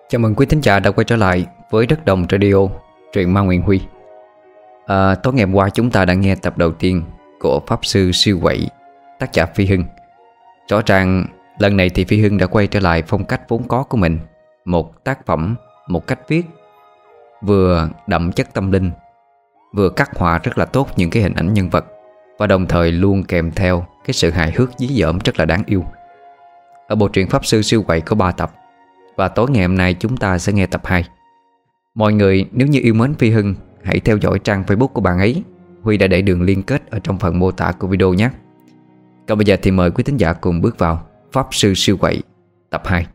Chào mừng quý thính giả đã quay trở lại với Đất Đồng Radio, truyện Ma Nguyễn Huy. Tối ngày hôm qua chúng ta đã nghe tập đầu tiên của Pháp Sư Siêu Quậy, tác giả Phi Hưng. Rõ ràng lần này thì Phi Hưng đã quay trở lại phong cách vốn có của mình. Một tác phẩm, một cách viết vừa đậm chất tâm linh, vừa khắc họa rất là tốt những cái hình ảnh nhân vật, và đồng thời luôn kèm theo cái sự hài hước dí dỏm rất là đáng yêu. Ở bộ truyện Pháp Sư Siêu Quậy có 3 tập, và tối ngày hôm nay chúng ta sẽ nghe tập 2. Mọi người nếu như yêu mến Phi Hưng, hãy theo dõi trang Facebook của bạn ấy. Huy đã để đường liên kết ở trong phần mô tả của video nhé. Còn bây giờ thì mời quý thính giả cùng bước vào Pháp Sư Siêu Quậy tập 2.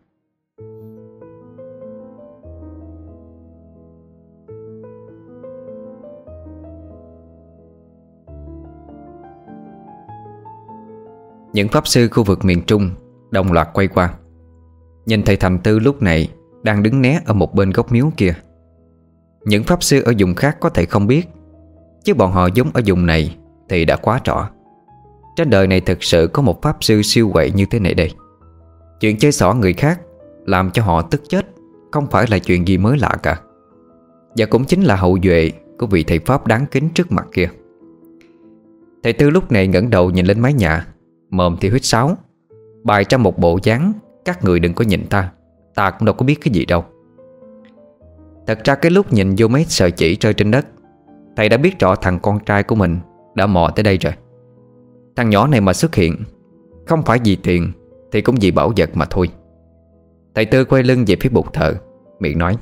Những pháp sư khu vực miền Trung đồng loạt quay qua, nhìn thấy Thành Tư lúc này đang đứng né ở một bên góc miếu kia. Những pháp sư ở vùng khác có thể không biết, chứ bọn họ giống ở vùng này thì đã quá rõ. Trên đời này thực sự có một pháp sư siêu quậy như thế này đây. Chuyện chơi xỏ người khác làm cho họ tức chết không phải là chuyện gì mới lạ cả, và cũng chính là hậu duệ của vị thầy pháp đáng kính trước mặt kia. Thầy Tư lúc này ngẩng đầu nhìn lên mái nhà, mồm thì huýt sáo, bày ra một bộ dáng các người đừng có nhìn ta, ta cũng đâu có biết cái gì đâu. Thật ra cái lúc nhìn vô mấy sợi chỉ rơi trên đất, thầy đã biết rõ thằng con trai của mình đã mò tới đây rồi. Thằng nhỏ này mà xuất hiện, không phải vì tiền thì cũng vì bảo vật mà thôi. Thầy Tư quay lưng về phía bục thờ, miệng nói: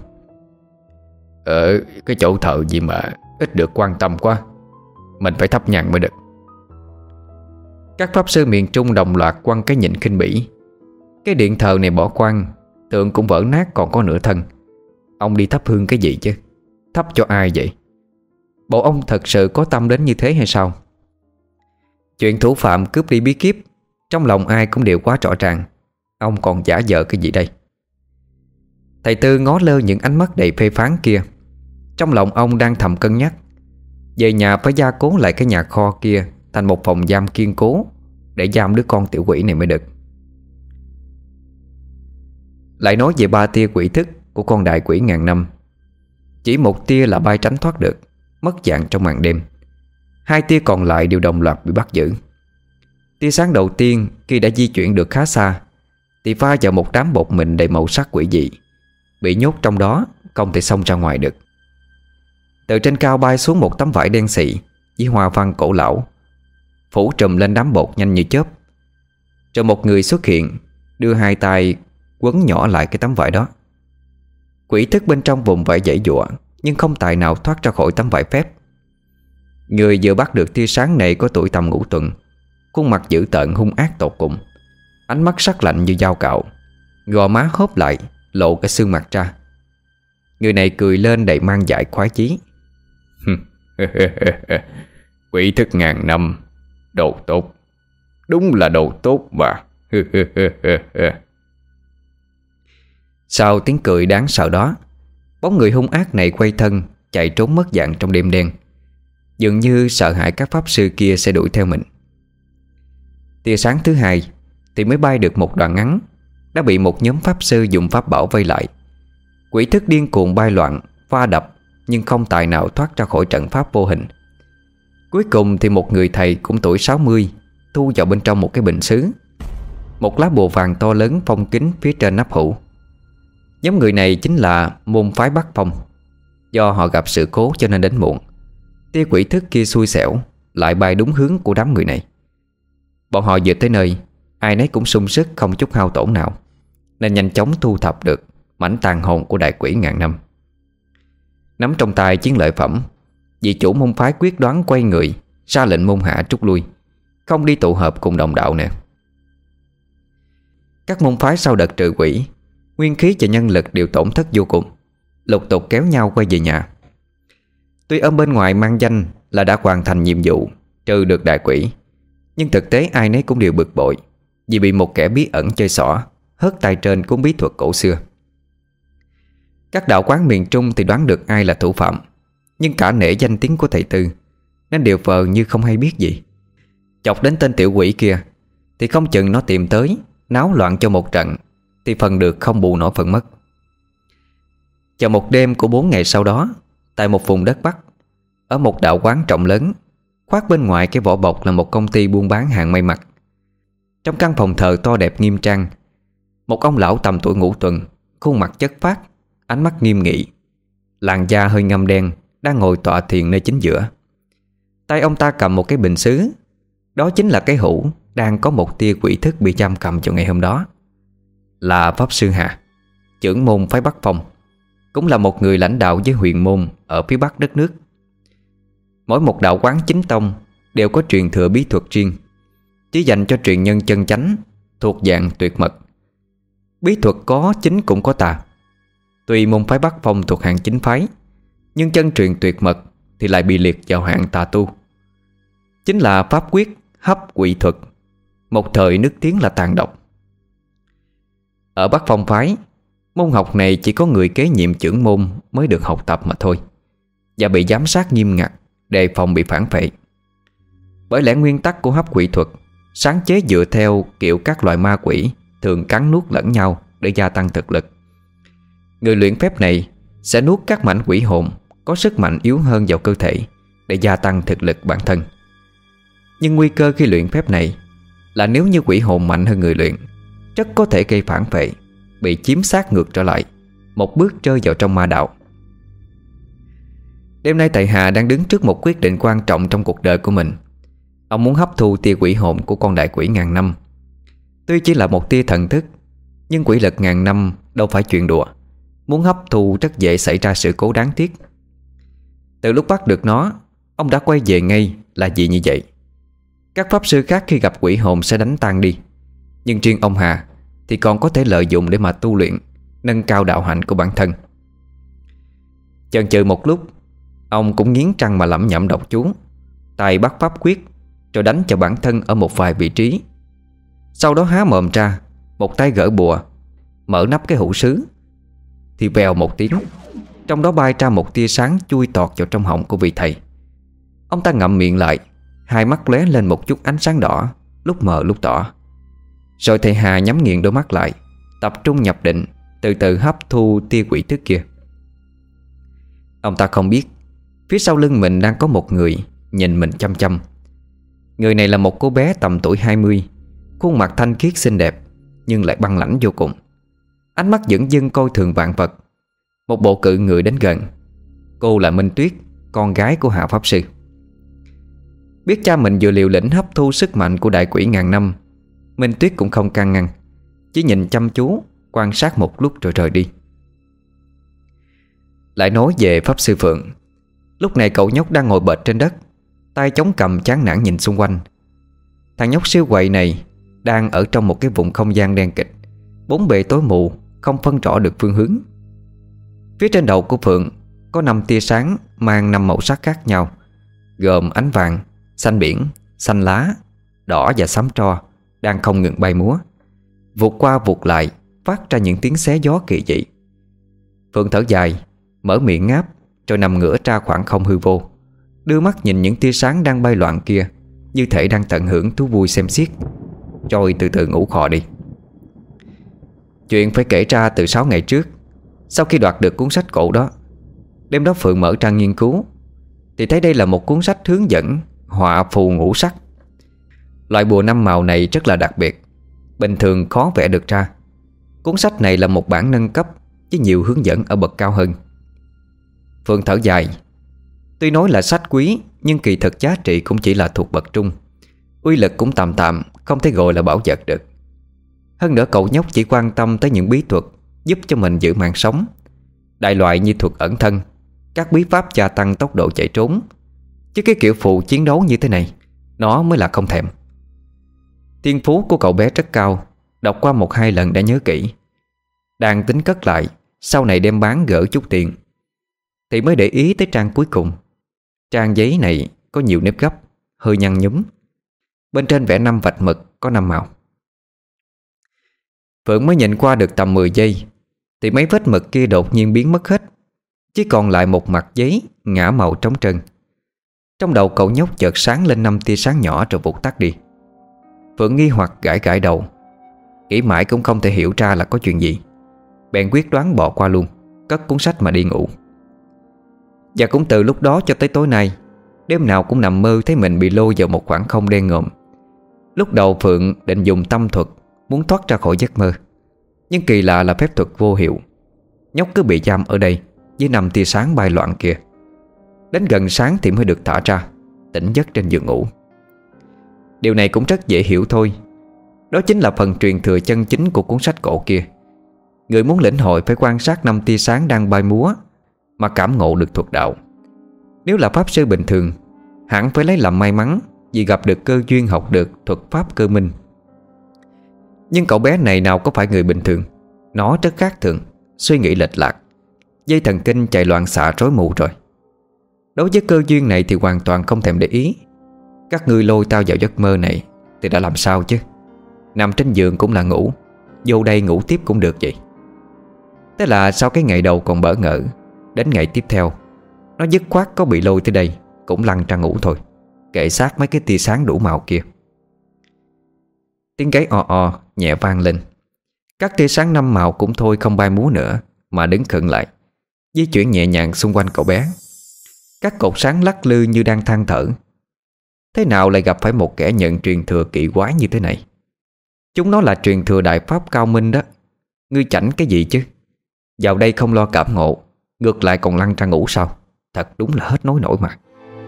cái chỗ thờ gì mà ít được quan tâm quá, mình phải thắp nhang mới được. Các pháp sư miền Trung đồng loạt quăng cái nhìn khinh bỉ. Cái điện thờ này bỏ quang, tượng cũng vỡ nát còn có nửa thân. Ông đi thắp hương cái gì chứ? Thắp cho ai vậy? Bộ ông thật sự có tâm đến như thế hay sao? Chuyện thủ phạm cướp đi bí kíp, trong lòng ai cũng đều quá rõ ràng. Ông còn giả vờ cái gì đây? Thầy Tư ngó lơ những ánh mắt đầy phê phán kia. Trong lòng ông đang thầm cân nhắc về nhà phải gia cố lại cái nhà kho kia thành một phòng giam kiên cố để giam đứa con tiểu quỷ này mới được. Lại nói về 3 tia quỷ thức của con đại quỷ ngàn năm. Chỉ một tia là bay tránh thoát được, mất dạng trong màn đêm. 2 tia còn lại đều đồng loạt bị bắt giữ. Tia sáng đầu tiên khi đã di chuyển được khá xa thì va vào một đám bột mịn đầy màu sắc quỷ dị, bị nhốt trong đó không thể xông ra ngoài được. Từ trên cao bay xuống một tấm vải đen xị với hoa văn cổ lão, phủ trùm lên đám bột nhanh như chớp. Rồi một người xuất hiện, đưa 2 tay quấn nhỏ lại cái tấm vải đó. Quỷ thức bên trong vùng vải giãy giụa, nhưng không tài nào thoát ra khỏi tấm vải phép. Người vừa bắt được tia sáng này có tuổi tầm ngũ tuần, khuôn mặt dữ tợn hung ác tột cùng, ánh mắt sắc lạnh như dao cạo, gò má hốp lại lộ cái xương mặt ra. Người này cười lên đầy mang dại khoái chí. Quỷ thức ngàn năm, đồ tốt, đúng là đồ tốt mà. Sau tiếng cười đáng sợ đó, bóng người hung ác này quay thân chạy trốn mất dạng trong đêm đen, dường như sợ hãi các pháp sư kia sẽ đuổi theo mình. Tia sáng thứ hai thì mới bay được một đoạn ngắn, đã bị một nhóm pháp sư dùng pháp bảo vây lại. Quỷ thức điên cuồng bay loạn, va đập, nhưng không tài nào thoát ra khỏi trận pháp vô hình. Cuối cùng thì một người thầy cũng tuổi 60 thu vào bên trong một cái bình sứ một lá bùa vàng to lớn phong kín phía trên nắp hũ. Nhóm người này chính là môn phái Bắc Phong. Do họ gặp sự cố cho nên đến muộn. Tia quỷ thức kia xui xẻo lại bay đúng hướng của đám người này. Bọn họ vừa tới nơi, ai nấy cũng sung sức không chút hao tổn nào, nên nhanh chóng thu thập được mảnh tàn hồn của đại quỷ ngàn năm. Nắm trong tay chiến lợi phẩm, vị chủ môn phái quyết đoán quay người ra lệnh môn hạ trút lui, không đi tụ hợp cùng đồng đạo nữa. Các môn phái sau đợt trừ quỷ, nguyên khí và nhân lực đều tổn thất vô cùng, lục tục kéo nhau quay về nhà. Tuy ở bên ngoài mang danh là đã hoàn thành nhiệm vụ trừ được đại quỷ, nhưng thực tế ai nấy cũng đều bực bội vì bị một kẻ bí ẩn chơi xỏ hớt tay trên cuốn bí thuật cổ xưa. Các đạo quán miền Trung thì đoán được ai là thủ phạm, nhưng cả nể danh tiếng của thầy Tư nên đều vờ như không hay biết gì. Chọc đến tên tiểu quỷ kia thì không chừng nó tìm tới náo loạn cho một trận, thì phần được không bù nổi phần mất. Vào một đêm của 4 ngày sau đó, tại một vùng đất Bắc, ở một đạo quán rộng lớn, khoác bên ngoài cái vỏ bọc là một công ty buôn bán hàng may mặc. Trong căn phòng thờ to đẹp nghiêm trang, một ông lão tầm tuổi ngũ tuần, khuôn mặt chất phác, ánh mắt nghiêm nghị, làn da hơi ngăm đen, đang ngồi tọa thiền nơi chính giữa. Tay ông ta cầm một cái bình sứ. Đó chính là cái hũ đang có một tia quỷ thức bị giam cầm vào ngày hôm đó. Là Pháp Sư Hà, trưởng môn phái Bắc Phong, cũng là một người lãnh đạo với huyền môn ở phía bắc đất nước. Mỗi một đạo quán chính tông đều có truyền thừa bí thuật riêng, chỉ dành cho truyền nhân chân chánh, thuộc dạng tuyệt mật. Bí thuật có chính cũng có tà. Tuy môn phái Bắc Phong thuộc hạng chính phái, nhưng chân truyền tuyệt mật thì lại bị liệt vào hạng tà tu. Chính là pháp quyết hấp quỷ thuật, một thời nức tiếng là tàn độc. Ở Bắc Phong phái, môn học này chỉ có người kế nhiệm trưởng môn mới được học tập mà thôi, và bị giám sát nghiêm ngặt, đề phòng bị phản phệ. Bởi lẽ nguyên tắc của hấp quỷ thuật sáng chế dựa theo kiểu các loại ma quỷ thường cắn nuốt lẫn nhau để gia tăng thực lực. Người luyện phép này sẽ nuốt các mảnh quỷ hồn có sức mạnh yếu hơn vào cơ thể để gia tăng thực lực bản thân. Nhưng nguy cơ khi luyện phép này là nếu như quỷ hồn mạnh hơn người luyện, rất có thể gây phản phệ, bị chiếm xác ngược trở lại, một bước rơi vào trong ma đạo. Đêm nay thầy Hà đang đứng trước một quyết định quan trọng trong cuộc đời của mình. Ông muốn hấp thu tia quỷ hồn của con đại quỷ ngàn năm. Tuy chỉ là một tia thần thức, nhưng quỷ lực ngàn năm đâu phải chuyện đùa. Muốn hấp thu rất dễ xảy ra sự cố đáng tiếc. Từ lúc bắt được nó, ông đã quay về ngay là vì như vậy. Các pháp sư khác khi gặp quỷ hồn sẽ đánh tan đi, nhưng riêng ông Hà thì còn có thể lợi dụng để mà tu luyện, nâng cao đạo hạnh của bản thân. Chần chừ một lúc, ông cũng nghiến răng mà lẩm nhẩm đọc chú, tay bắt pháp quyết, rồi đánh cho bản thân ở một vài vị trí. Sau đó há mồm ra, một tay gỡ bùa, mở nắp cái hũ sứ, thì vèo một tiếng, trong đó bay ra một tia sáng chui tọt vào trong họng của vị thầy. Ông ta ngậm miệng lại, hai mắt lóe lên một chút ánh sáng đỏ, lúc mờ lúc tỏ. Rồi thầy Hà nhắm nghiền đôi mắt lại, tập trung nhập định, từ từ hấp thu tia quỷ thức kia. Ông ta không biết phía sau lưng mình đang có một người nhìn mình chăm chăm. Người này là một cô bé tầm tuổi 20, khuôn mặt thanh khiết xinh đẹp, nhưng lại băng lãnh vô cùng. Ánh mắt dửng dưng coi thường vạn vật. Một bộ cự người đến gần. Cô là Minh Tuyết, con gái của Hạ Pháp Sư. Biết cha mình vừa liều lĩnh hấp thu sức mạnh của đại quỷ ngàn năm, Minh Tuyết cũng không can ngăn, chỉ nhìn chăm chú, quan sát một lúc rồi rời đi. Lại nói về Pháp Sư Phượng. Lúc này cậu nhóc đang ngồi bệt trên đất, tay chống cằm chán nản nhìn xung quanh. Thằng nhóc siêu quậy này đang ở trong một cái vùng không gian đen kịch, bốn bề tối mù, không phân rõ được phương hướng. Phía trên đầu của Phượng có 5 tia sáng mang 5 màu sắc khác nhau, gồm ánh vàng, xanh biển, xanh lá, đỏ và xám tro, đang không ngừng bay múa, vụt qua vụt lại, phát ra những tiếng xé gió kỳ dị. Phượng thở dài, mở miệng ngáp, rồi nằm ngửa ra khoảng không hư vô, đưa mắt nhìn những tia sáng đang bay loạn kia, như thể đang tận hưởng thú vui xem xiết, rồi từ từ ngủ khò đi. Chuyện phải kể ra từ 6 ngày trước. Sau khi đoạt được cuốn sách cổ đó, đêm đó Phượng mở trang nghiên cứu, thì thấy đây là một cuốn sách hướng dẫn họa phù ngũ sắc. Loại bùa 5 màu này rất là đặc biệt, bình thường khó vẽ được ra. Cuốn sách này là một bản nâng cấp với nhiều hướng dẫn ở bậc cao hơn. Phượng thở dài. Tuy nói là sách quý, nhưng kỳ thực giá trị cũng chỉ là thuộc bậc trung, uy lực cũng tạm tạm, không thể gọi là bảo vật được. Hơn nữa cậu nhóc chỉ quan tâm tới những bí thuật giúp cho mình giữ mạng sống, đại loại như thuật ẩn thân, các bí pháp gia tăng tốc độ chạy trốn. Chứ cái kiểu phù chiến đấu như thế này, nó mới là không thèm. Thiên phú của cậu bé rất cao, đọc qua 1-2 lần đã nhớ kỹ. Đang tính cất lại, sau này đem bán gỡ chút tiền, thì mới để ý tới trang cuối cùng. Trang giấy này có nhiều nếp gấp, hơi nhăn nhúm. Bên trên vẽ 5 vạch mực có 5 màu. Phượng mới nhìn qua được tầm 10 giây thì mấy vết mực kia đột nhiên biến mất hết, chỉ còn lại một mặt giấy ngả màu trống trơn. Trong đầu cậu nhóc chợt sáng lên 5 tia sáng nhỏ rồi vụt tắt đi. Phượng nghi hoặc gãi gãi đầu, nghĩ mãi cũng không thể hiểu ra là có chuyện gì, bèn quyết đoán bỏ qua luôn. cất cuốn sách mà đi ngủ. Và cũng từ lúc đó cho tới tối nay, đêm nào cũng nằm mơ thấy mình bị lôi vào một khoảng không đen ngòm. Lúc đầu Phượng định dùng tâm thuật muốn thoát ra khỏi giấc mơ, nhưng kỳ lạ là phép thuật vô hiệu. Nhóc cứ bị giam ở đây với 5 tia sáng bay loạn kia. Đến gần sáng thì mới được thả ra, tỉnh giấc trên giường ngủ. Điều này cũng rất dễ hiểu thôi. Đó chính là phần truyền thừa chân chính của cuốn sách cổ kia. Người muốn lĩnh hội phải quan sát 5 tia sáng đang bay múa mà cảm ngộ được thuật đạo. Nếu là pháp sư bình thường, hẳn phải lấy làm may mắn vì gặp được cơ duyên học được thuật pháp cơ minh. Nhưng cậu bé này nào có phải người bình thường. Nó rất khác thường, suy nghĩ lệch lạc, dây thần kinh chạy loạn xạ rối mù rồi. Đối với cơ duyên này thì hoàn toàn không thèm để ý. Các ngươi lôi tao vào giấc mơ này thì đã làm sao chứ? Nằm trên giường cũng là ngủ, vô đây ngủ tiếp cũng được vậy. Thế là sau cái ngày đầu còn bỡ ngỡ, đến ngày tiếp theo nó dứt khoát có bị lôi tới đây cũng lăn ra ngủ thôi, kệ sát mấy cái tia sáng đủ màu kia. Tiếng gáy o o nhẹ vang lên. Các tia sáng 5 màu cũng thôi không bay múa nữa, mà đứng khựng lại, di chuyển nhẹ nhàng xung quanh cậu bé. Các cột sáng lắc lư như đang than thở. Thế nào lại gặp phải một kẻ nhận truyền thừa kỳ quái như thế này? Chúng nó là truyền thừa đại pháp cao minh đó. Ngươi chảnh cái gì chứ? Vào đây không lo cảm ngộ, ngược lại còn lăn ra ngủ sao? Thật đúng là hết nói nổi mà.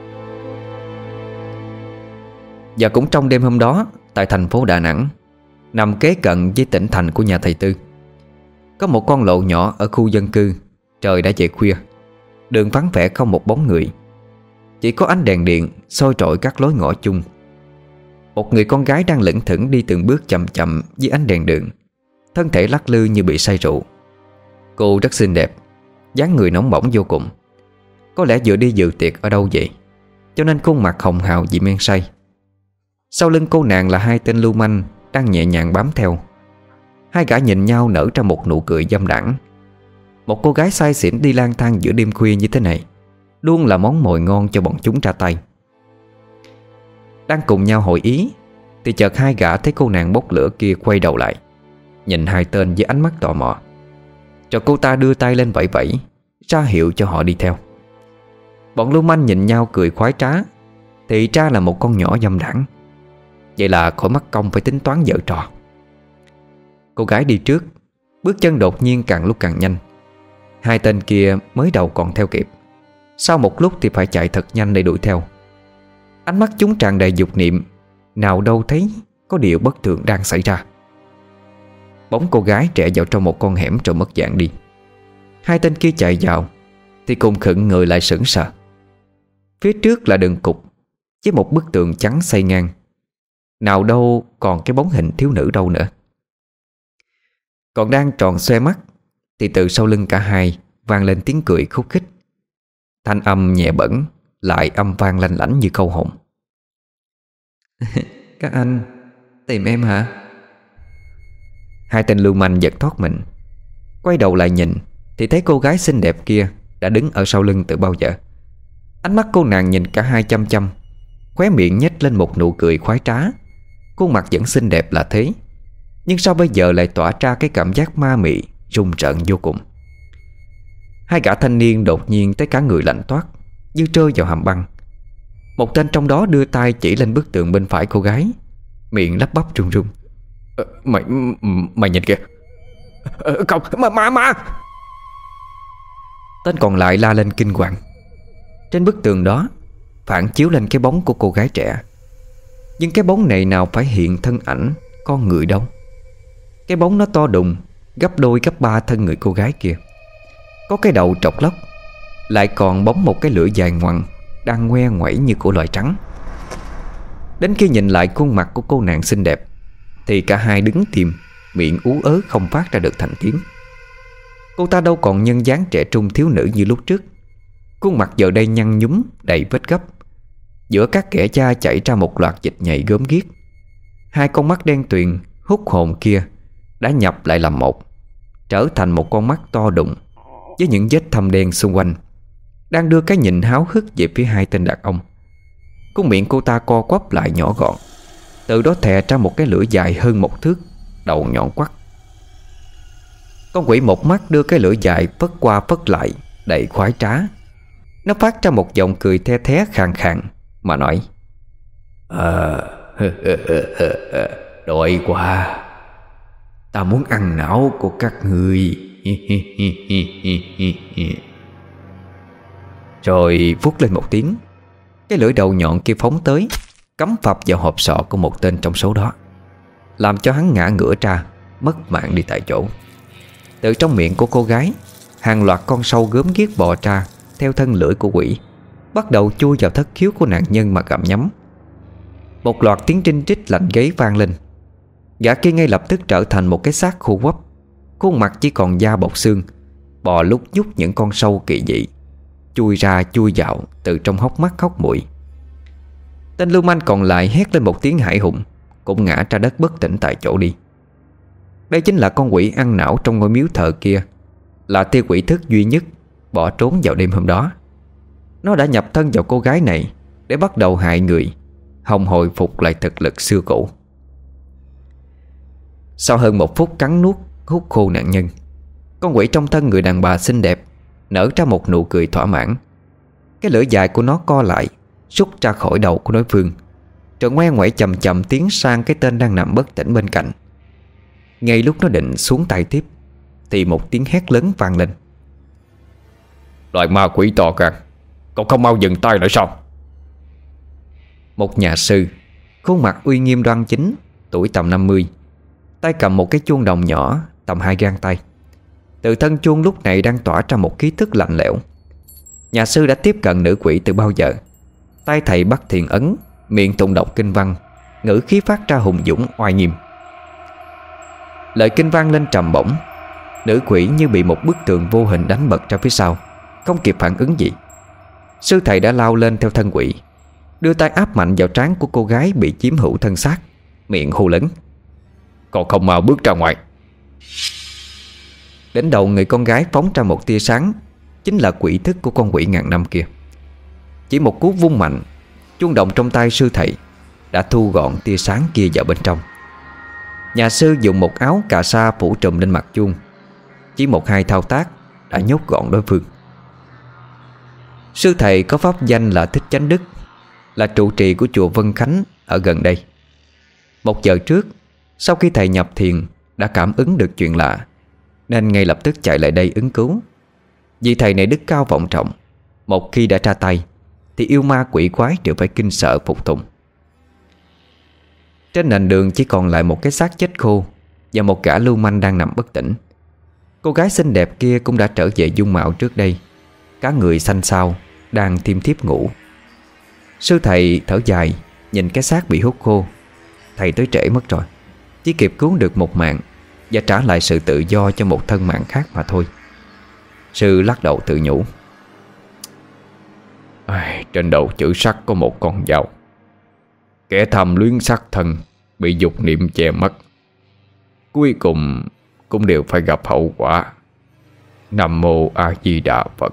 Và cũng trong đêm hôm đó, tại thành phố Đà Nẵng, nằm kế cận với tỉnh thành của nhà thầy Tư, có một con lộ nhỏ ở khu dân cư. Trời đã về khuya, đường vắng vẻ không một bóng người, chỉ có ánh đèn điện soi rọi các lối ngõ chung. Một người con gái đang lững thững đi từng bước chậm chậm dưới ánh đèn đường, thân thể lắc lư như bị say rượu. Cô rất xinh đẹp, dáng người nóng bỏng vô cùng. Có lẽ vừa đi dự tiệc ở đâu vậy, cho nên khuôn mặt hồng hào vì men say. Sau lưng cô nàng là 2 tên lưu manh đang nhẹ nhàng bám theo. Hai gã nhìn nhau nở ra một nụ cười dâm đãng. Một cô gái say xỉn đi lang thang giữa đêm khuya như thế này luôn là món mồi ngon cho bọn chúng ra tay. Đang cùng nhau hội ý thì chợt hai gã thấy cô nàng bốc lửa kia quay đầu lại, nhìn hai tên với ánh mắt tò mò. Rồi cô ta đưa tay lên vẫy vẫy, ra hiệu cho họ đi theo. Bọn lưu manh nhìn nhau cười khoái trá, thì ra là một con nhỏ dâm đãng. Vậy là khỏi mắc công phải tính toán giở trò. Cô gái đi trước, bước chân đột nhiên càng lúc càng nhanh. Hai tên kia mới đầu còn theo kịp, sau một lúc thì phải chạy thật nhanh để đuổi theo. Ánh mắt chúng tràn đầy dục niệm, nào đâu thấy có điều bất thường đang xảy ra. Bóng cô gái trẻ vào trong một con hẻm rồi mất dạng đi. Hai tên kia chạy vào thì cùng khựng người lại sững sờ. Phía trước là đường cục với một bức tường trắng xây ngang, nào đâu còn cái bóng hình thiếu nữ đâu nữa. Còn đang tròn xoe mắt thì từ sau lưng cả hai vang lên tiếng cười khúc khích. Thanh âm nhẹ bẩn lại âm vang lanh lảnh như câu hồn. Các anh tìm em hả? Hai tên lưu manh giật thoát mình, quay đầu lại nhìn thì thấy cô gái xinh đẹp kia đã đứng ở sau lưng từ bao giờ. Ánh mắt cô nàng nhìn cả hai chăm chăm, khóe miệng nhếch lên một nụ cười khoái trá. Khuôn mặt vẫn xinh đẹp là thế, nhưng sao bây giờ lại tỏa ra cái cảm giác ma mị rùng rợn vô cùng. Hai gã thanh niên đột nhiên thấy cả người lạnh toát, như rơi vào hầm băng. Một tên trong đó đưa tay chỉ lên bức tường bên phải cô gái, miệng lắp bắp run run. Mày nhìn kìa. Không, ma. Tên còn lại la lên kinh hoàng. Trên bức tường đó phản chiếu lên cái bóng của cô gái trẻ, nhưng cái bóng này nào phải hiện thân ảnh con người đâu. Cái bóng nó to đùng, gấp đôi gấp ba thân người cô gái kia. Có cái đầu trọc lóc, lại còn bóng một cái lưỡi dài ngoằn đang ngoe ngoẩy như của loài trắng. Đến khi nhìn lại khuôn mặt của cô nàng xinh đẹp thì cả hai đứng tìm, miệng ú ớ không phát ra được thành tiếng. Cô ta đâu còn nhân dáng trẻ trung thiếu nữ như lúc trước. Khuôn mặt giờ đây nhăn nhúm đầy vết gấp. Giữa các kẻ da chảy ra một loạt dịch nhầy gớm ghiếc. Hai con mắt đen tuyền hút hồn kia đã nhập lại làm một, trở thành một con mắt to đùng với những vết thâm đen xung quanh, đang đưa cái nhìn háo hức về phía hai tên đàn ông. Con miệng cô ta co quắp lại nhỏ gọn, từ đó thè ra một cái lưỡi dài hơn 1 thước, đầu nhọn quắt. Con quỷ một mắt đưa cái lưỡi dài phất qua phất lại, đầy khoái trá. Nó phát ra một giọng cười the thé khàn khàn mà nói: Đói quá, ta muốn ăn não của các ngươi. Rồi vút lên một tiếng, cái lưỡi đầu nhọn kia phóng tới, cắm phập vào hộp sọ của một tên trong số đó, làm cho hắn ngã ngửa ra, mất mạng đi tại chỗ. Từ trong miệng của cô gái, hàng loạt con sâu gớm ghiếc bò ra theo thân lưỡi của quỷ, bắt đầu chui vào thất khiếu của nạn nhân mà gặm nhấm. Một loạt tiếng trinh trích lạnh gáy vang lên. Gã kia ngay lập tức trở thành một cái xác khô quắp, khuôn mặt chỉ còn da bọc xương, bò lúc nhúc những con sâu kỳ dị, chui ra chui vào từ trong hốc mắt hốc mũi. Tên lưu manh còn lại hét lên một tiếng hãi hùng, cũng ngã ra đất bất tỉnh tại chỗ đi. Đây chính là con quỷ ăn não trong ngôi miếu thờ kia, là tia quỷ thức duy nhất bỏ trốn vào đêm hôm đó. Nó đã nhập thân vào cô gái này để bắt đầu hại người, hòng hồi phục lại thực lực xưa cũ. Sau hơn 1 phút cắn nuốt hút khô nạn nhân, con quỷ trong thân người đàn bà xinh đẹp nở ra một nụ cười thỏa mãn. Cái lưỡi dài của nó co lại, rút ra khỏi đầu của đối phương, rồi ngoe ngoẩy chậm chậm tiến sang cái tên đang nằm bất tỉnh bên cạnh. Ngay lúc nó định xuống tay tiếp, thì một tiếng hét lớn vang lên: Loại ma quỷ to gan, cậu không mau dừng tay lại sao? Một nhà sư, khuôn mặt uy nghiêm đoan chính, tuổi tầm 50, tay cầm một cái chuông đồng nhỏ tầm 2 gang tay. Từ thân chuông lúc này đang tỏa ra một khí tức lạnh lẽo. Nhà sư đã tiếp cận nữ quỷ từ bao giờ. Tay thầy bắt thiền ấn, miệng tụng đọc kinh văn, ngữ khí phát ra hùng dũng oai nghiêm. Lời kinh vang lên trầm bổng, nữ quỷ như bị một bức tường vô hình đánh bật ra phía sau, không kịp phản ứng gì. Sư thầy đã lao lên theo thân quỷ, đưa tay áp mạnh vào trán của cô gái bị chiếm hữu thân xác, miệng hô lớn: Còn không mau bước ra ngoài! Đến đầu người con gái phóng ra một tia sáng, chính là quỷ thức của con quỷ ngàn năm kia. Chỉ một cú vung mạnh, chuông đồng trong tay sư thầy đã thu gọn tia sáng kia vào bên trong. Nhà sư dùng một áo cà sa phủ trùm lên mặt chuông, chỉ 1-2 thao tác đã nhốt gọn đối phương. Sư thầy có pháp danh là Thích Chánh Đức, là trụ trì của chùa Vân Khánh ở gần đây. 1 giờ trước, sau khi thầy nhập thiền đã cảm ứng được chuyện lạ, nên ngay lập tức chạy lại đây ứng cứu. Vì thầy này đức cao vọng trọng, một khi đã ra tay thì yêu ma quỷ quái đều phải kinh sợ phục tùng. Trên nền đường chỉ còn lại một cái xác chết khô và một gã lưu manh đang nằm bất tỉnh. Cô gái xinh đẹp kia cũng đã trở về dung mạo trước đây, cả người xanh xao, đang thiêm thiếp ngủ. Sư thầy thở dài nhìn cái xác bị hút khô. Thầy tới trễ mất rồi, chỉ kịp cứu được một mạng và trả lại sự tự do cho một thân mạng khác mà thôi. Sư lắc đầu tự nhủ: Trên đầu chữ sắc có một con dao. Kẻ tham luyến sắc thân bị dục niệm che mất, cuối cùng cũng đều phải gặp hậu quả. Nam mô A Di Đà Phật.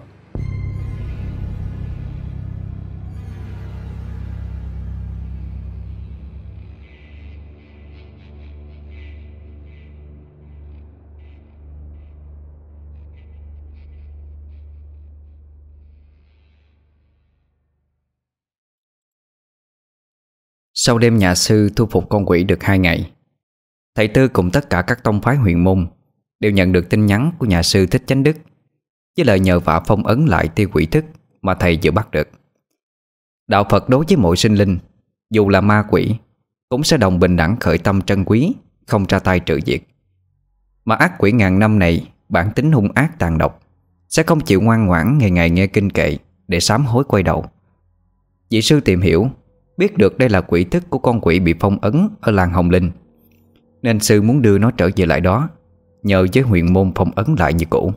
Sau đêm nhà sư thu phục con quỷ được 2 ngày, thầy Tư cùng tất cả các tông phái huyền môn đều nhận được tin nhắn của nhà sư Thích Chánh Đức với lời nhờ vả phong ấn lại tia quỷ thức mà thầy vừa bắt được. Đạo Phật đối với mọi sinh linh, dù là ma quỷ, cũng sẽ đồng bình đẳng khởi tâm trân quý, không ra tay trừ diệt. Mà ác quỷ ngàn năm này bản tính hung ác tàn độc, sẽ không chịu ngoan ngoãn ngày ngày nghe kinh kệ để sám hối quay đầu. Vị sư tìm hiểu, biết được đây là quỷ thức của con quỷ bị phong ấn ở làng Hồng Linh, nên sư muốn đưa nó trở về lại đó, nhờ với huyền môn phong ấn lại như cũ.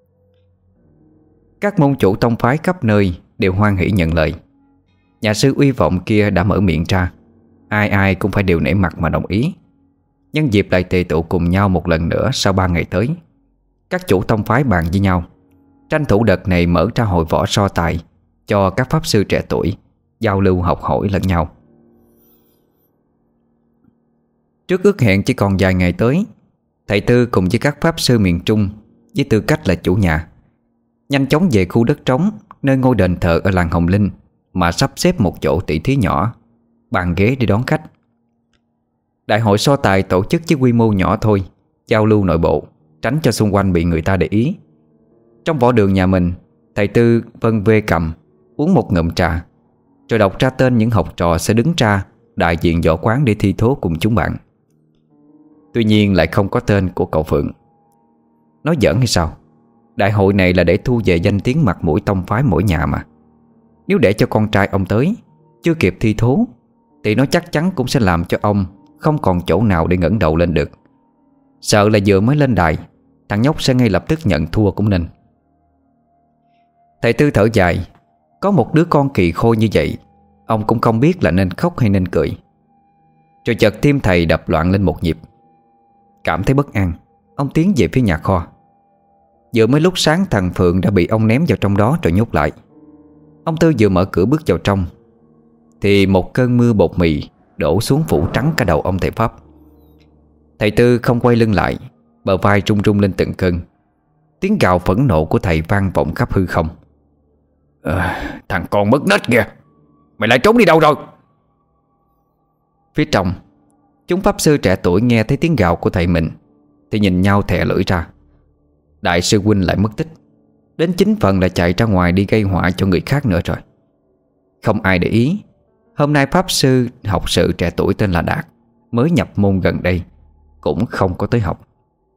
Các môn chủ tông phái khắp nơi đều hoan hỉ nhận lời. Nhà sư uy vọng kia đã mở miệng ra, ai ai cũng phải đều nể mặt mà đồng ý. Nhân dịp lại tề tụ cùng nhau một lần nữa sau 3 ngày tới, các chủ tông phái bàn với nhau, tranh thủ đợt này mở ra hội võ so tài cho các pháp sư trẻ tuổi giao lưu học hỏi lẫn nhau. Trước ước hẹn chỉ còn vài ngày tới, thầy Tư cùng với các pháp sư miền Trung với tư cách là chủ nhà, nhanh chóng về khu đất trống nơi ngôi đền thờ ở làng Hồng Linh mà sắp xếp một chỗ tỷ thí nhỏ, bàn ghế để đón khách. Đại hội so tài tổ chức với quy mô nhỏ thôi, giao lưu nội bộ, tránh cho xung quanh bị người ta để ý. Trong võ đường nhà mình, thầy Tư vân vê cầm, uống một ngụm trà, rồi đọc ra tên những học trò sẽ đứng ra đại diện võ quán để thi thố cùng chúng bạn. Tuy nhiên lại không có tên của cậu Phượng. Nói giỡn hay sao? Đại hội này là để thu về danh tiếng mặt mũi tông phái mỗi nhà mà. Nếu để cho con trai ông tới, chưa kịp thi thố, thì nó chắc chắn cũng sẽ làm cho ông không còn chỗ nào để ngẩng đầu lên được. Sợ là vừa mới lên đài, thằng nhóc sẽ ngay lập tức nhận thua cũng nên. Thầy Tư thở dài. Có một đứa con kỳ khôi như vậy, ông cũng không biết là nên khóc hay nên cười. Rồi chợt tim thầy đập loạn lên một nhịp. Cảm thấy bất an, ông tiến về phía nhà kho. Vừa mới lúc sáng thằng Phượng đã bị ông ném vào trong đó rồi nhốt lại. Ông Tư vừa mở cửa bước vào trong thì một cơn mưa bột mì đổ xuống phủ trắng cả đầu ông thầy Pháp. Thầy Tư không quay lưng lại, bờ vai rung rung lên từng cơn. Tiếng gào phẫn nộ của thầy vang vọng khắp hư không. Thằng con mất nết kìa, mày lại trốn đi đâu rồi? Phía trong, chúng pháp sư trẻ tuổi nghe thấy tiếng gào của thầy mình thì nhìn nhau thè lưỡi ra. Đại sư huynh lại mất tích, đến chính phần là chạy ra ngoài đi gây họa cho người khác nữa rồi. Không ai để ý, hôm nay pháp sư học sự trẻ tuổi tên là Đạt, mới nhập môn gần đây, cũng không có tới học.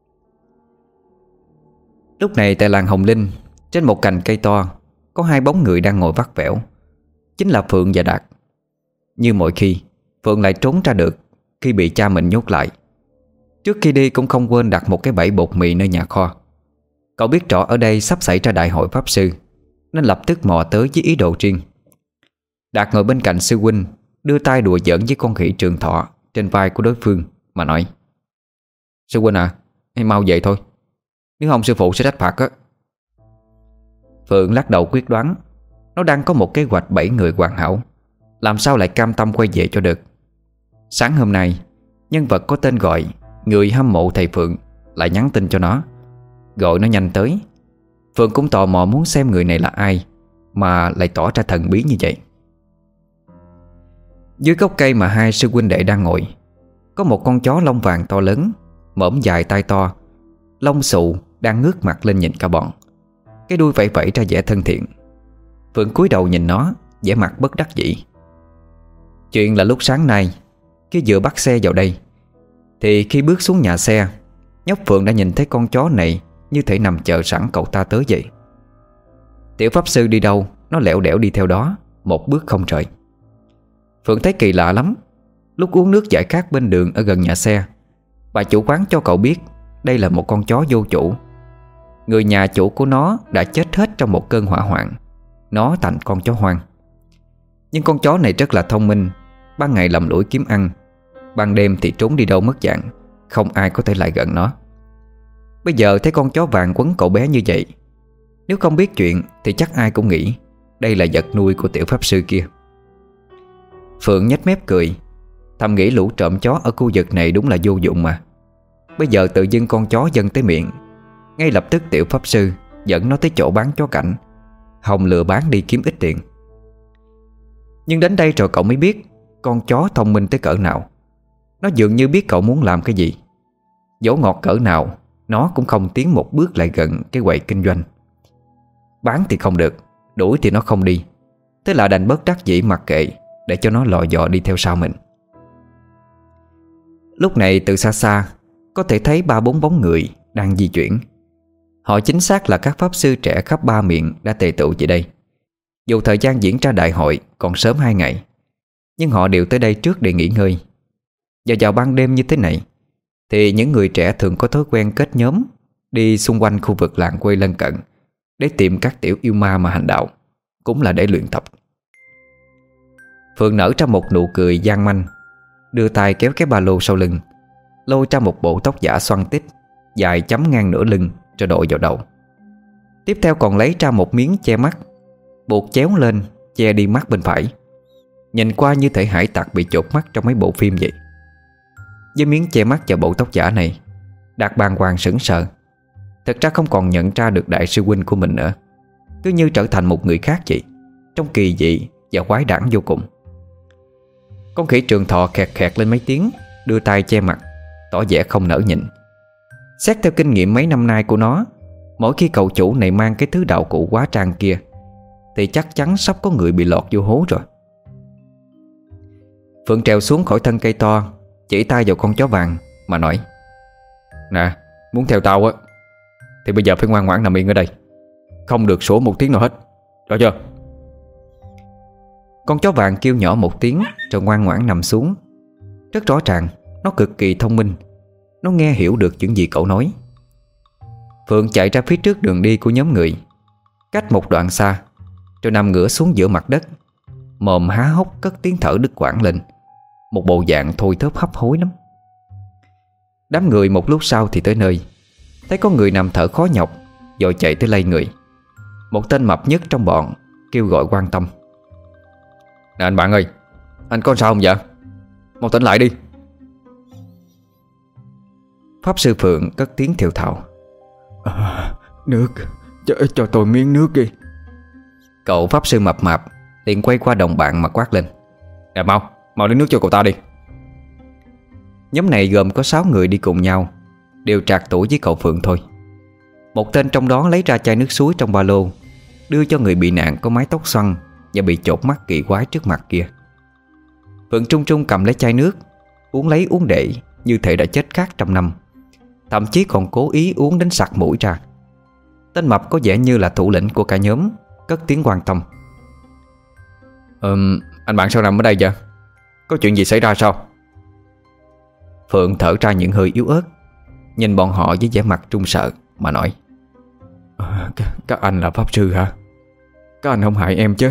Lúc này tại làng Hồng Linh, trên một cành cây to, có hai bóng người đang ngồi vắt vẻo. Chính là Phượng và Đạt. Như mọi khi, Phượng lại trốn ra được khi bị cha mình nhốt lại. Trước khi đi cũng không quên đặt một cái bẫy bột mì nơi nhà kho. Cậu biết rõ ở đây sắp xảy ra đại hội pháp sư, nên lập tức mò tới với ý đồ riêng. Đạt ngồi bên cạnh sư huynh, đưa tay đùa giỡn với con khỉ Trường Thọ trên vai của đối phương mà nói: "Sư huynh à, em mau về thôi, nếu không sư phụ sẽ trách phạt á." Phượng lắc đầu quyết đoán. Nó đang có một kế hoạch 7 người hoàn hảo, làm sao lại cam tâm quay về cho được. Sáng hôm nay, nhân vật có tên gọi người hâm mộ thầy Phượng lại nhắn tin cho nó, gọi nó nhanh tới. Phượng cũng tò mò muốn xem người này là ai mà lại tỏ ra thần bí như vậy. Dưới gốc cây mà hai sư huynh đệ đang ngồi, có một con chó lông vàng to lớn, mõm dài tai to, lông xù đang ngước mặt lên nhìn cả bọn. Cái đuôi vẫy vẫy ra vẻ thân thiện. Phượng cúi đầu nhìn nó, vẻ mặt bất đắc dĩ. Chuyện là lúc sáng nay, khi vừa bắt xe vào đây, thì khi bước xuống nhà xe, nhóc Phượng đã nhìn thấy con chó này như thể nằm chờ sẵn cậu ta tới vậy. Tiểu pháp sư đi đâu, nó lẻo đẻo đi theo đó, một bước không rời. Phượng thấy kỳ lạ lắm. Lúc uống nước giải khát bên đường ở gần nhà xe, bà chủ quán cho cậu biết đây là một con chó vô chủ. Người nhà chủ của nó đã chết hết trong một cơn hỏa hoạn. Nó thành con chó hoang. Nhưng con chó này rất là thông minh. Ban ngày lầm lũi kiếm ăn, ban đêm thì trốn đi đâu mất dạng, không ai có thể lại gần nó. Bây giờ thấy con chó vàng quấn cậu bé như vậy, nếu không biết chuyện thì chắc ai cũng nghĩ đây là vật nuôi của tiểu pháp sư kia. Phượng nhếch mép cười, thầm nghĩ lũ trộm chó ở khu vực này đúng là vô dụng mà. Bây giờ tự dưng con chó dâng tới miệng, ngay lập tức tiểu pháp sư dẫn nó tới chỗ bán chó cảnh, hòng lừa bán đi kiếm ít tiền. Nhưng đến đây rồi cậu mới biết con chó thông minh tới cỡ nào. Nó dường như biết cậu muốn làm cái gì. Dỗ ngọt cỡ nào, nó cũng không tiến một bước lại gần cái quầy kinh doanh. Bán thì không được, đuổi thì nó không đi. Thế là đành bất đắc dĩ mặc kệ, để cho nó lò dò đi theo sau mình. Lúc này từ xa xa có thể thấy 3-4 bóng người đang di chuyển. Họ chính xác là các pháp sư trẻ khắp 3 miền đã tề tụ về đây. Dù thời gian diễn ra đại hội còn sớm 2 ngày, nhưng họ đều tới đây trước để nghỉ ngơi. Và vào ban đêm như thế này thì những người trẻ thường có thói quen kết nhóm đi xung quanh khu vực làng quê lân cận để tìm các tiểu yêu ma mà hành đạo, cũng là để luyện tập. Phượng nở ra một nụ cười gian manh, đưa tay kéo cái ba lô sau lưng, lôi ra một bộ tóc giả xoăn tít dài chấm ngang nửa lưng rồi đội vào đầu. Tiếp theo còn lấy ra một miếng che mắt, buộc chéo lên che đi mắt bên phải. Nhìn qua như thể hải tặc bị chột mắt trong mấy bộ phim vậy. Với miếng che mắt và bộ tóc giả này, Đạt bàng hoàng sững sờ. Thật ra không còn nhận ra được đại sư huynh của mình nữa, cứ như trở thành một người khác vậy, trông kỳ dị và quái đản vô cùng. Con khỉ trường thọ khẹt khẹt lên mấy tiếng, đưa tay che mặt, tỏ vẻ không nỡ nhịn. Xét theo kinh nghiệm mấy năm nay của nó, mỗi khi cậu chủ này mang cái thứ đạo cụ quá trang kia thì chắc chắn sắp có người bị lọt vô hố rồi. Phượng trèo xuống khỏi thân cây to, chỉ tay vào con chó vàng mà nói: "Nè, muốn theo tao á thì bây giờ phải ngoan ngoãn nằm yên ở đây, không được sủa một tiếng nào hết, rõ chưa?" Con chó vàng kêu nhỏ một tiếng rồi ngoan ngoãn nằm xuống. Rất rõ ràng nó cực kỳ thông minh, nó nghe hiểu được những gì cậu nói. Phượng chạy ra phía trước đường đi của nhóm người, cách một đoạn xa, rồi nằm ngửa xuống giữa mặt đất, mồm há hốc cất tiếng thở đứt quãng lên, một bộ dạng thôi thóp hấp hối lắm. Đám người một lúc sau thì tới nơi, thấy có người nằm thở khó nhọc, rồi chạy tới lay người. Một tên mập nhất trong bọn kêu gọi quan tâm: "Nè anh bạn ơi, anh có sao không vậy? Mau tỉnh lại đi." Pháp sư Phượng cất tiếng thều thào: Nước, cho tôi miếng nước đi." Cậu pháp sư mập mạp liền quay qua đồng bạn mà quát lên: "Nè mau lấy nước cho cậu ta đi." Nhóm này gồm có 6 người đi cùng nhau, đều trạc tuổi với cậu Phượng thôi. Một tên trong đó lấy ra chai nước suối trong ba lô, đưa cho người bị nạn có mái tóc xoăn và bị chột mắt kỳ quái trước mặt kia. Phượng trung trung cầm lấy chai nước, uống lấy uống để như thể đã chết khát trăm năm, thậm chí còn cố ý uống đến sặc mũi ra. Tên mập có vẻ như là thủ lĩnh của cả nhóm, cất tiếng quan tâm: Anh bạn sao nằm ở đây vậy? Có chuyện gì xảy ra sao?" Phượng thở ra những hơi yếu ớt, nhìn bọn họ với vẻ mặt run sợ mà nói: Các anh là pháp sư hả? Các anh không hại em chứ?"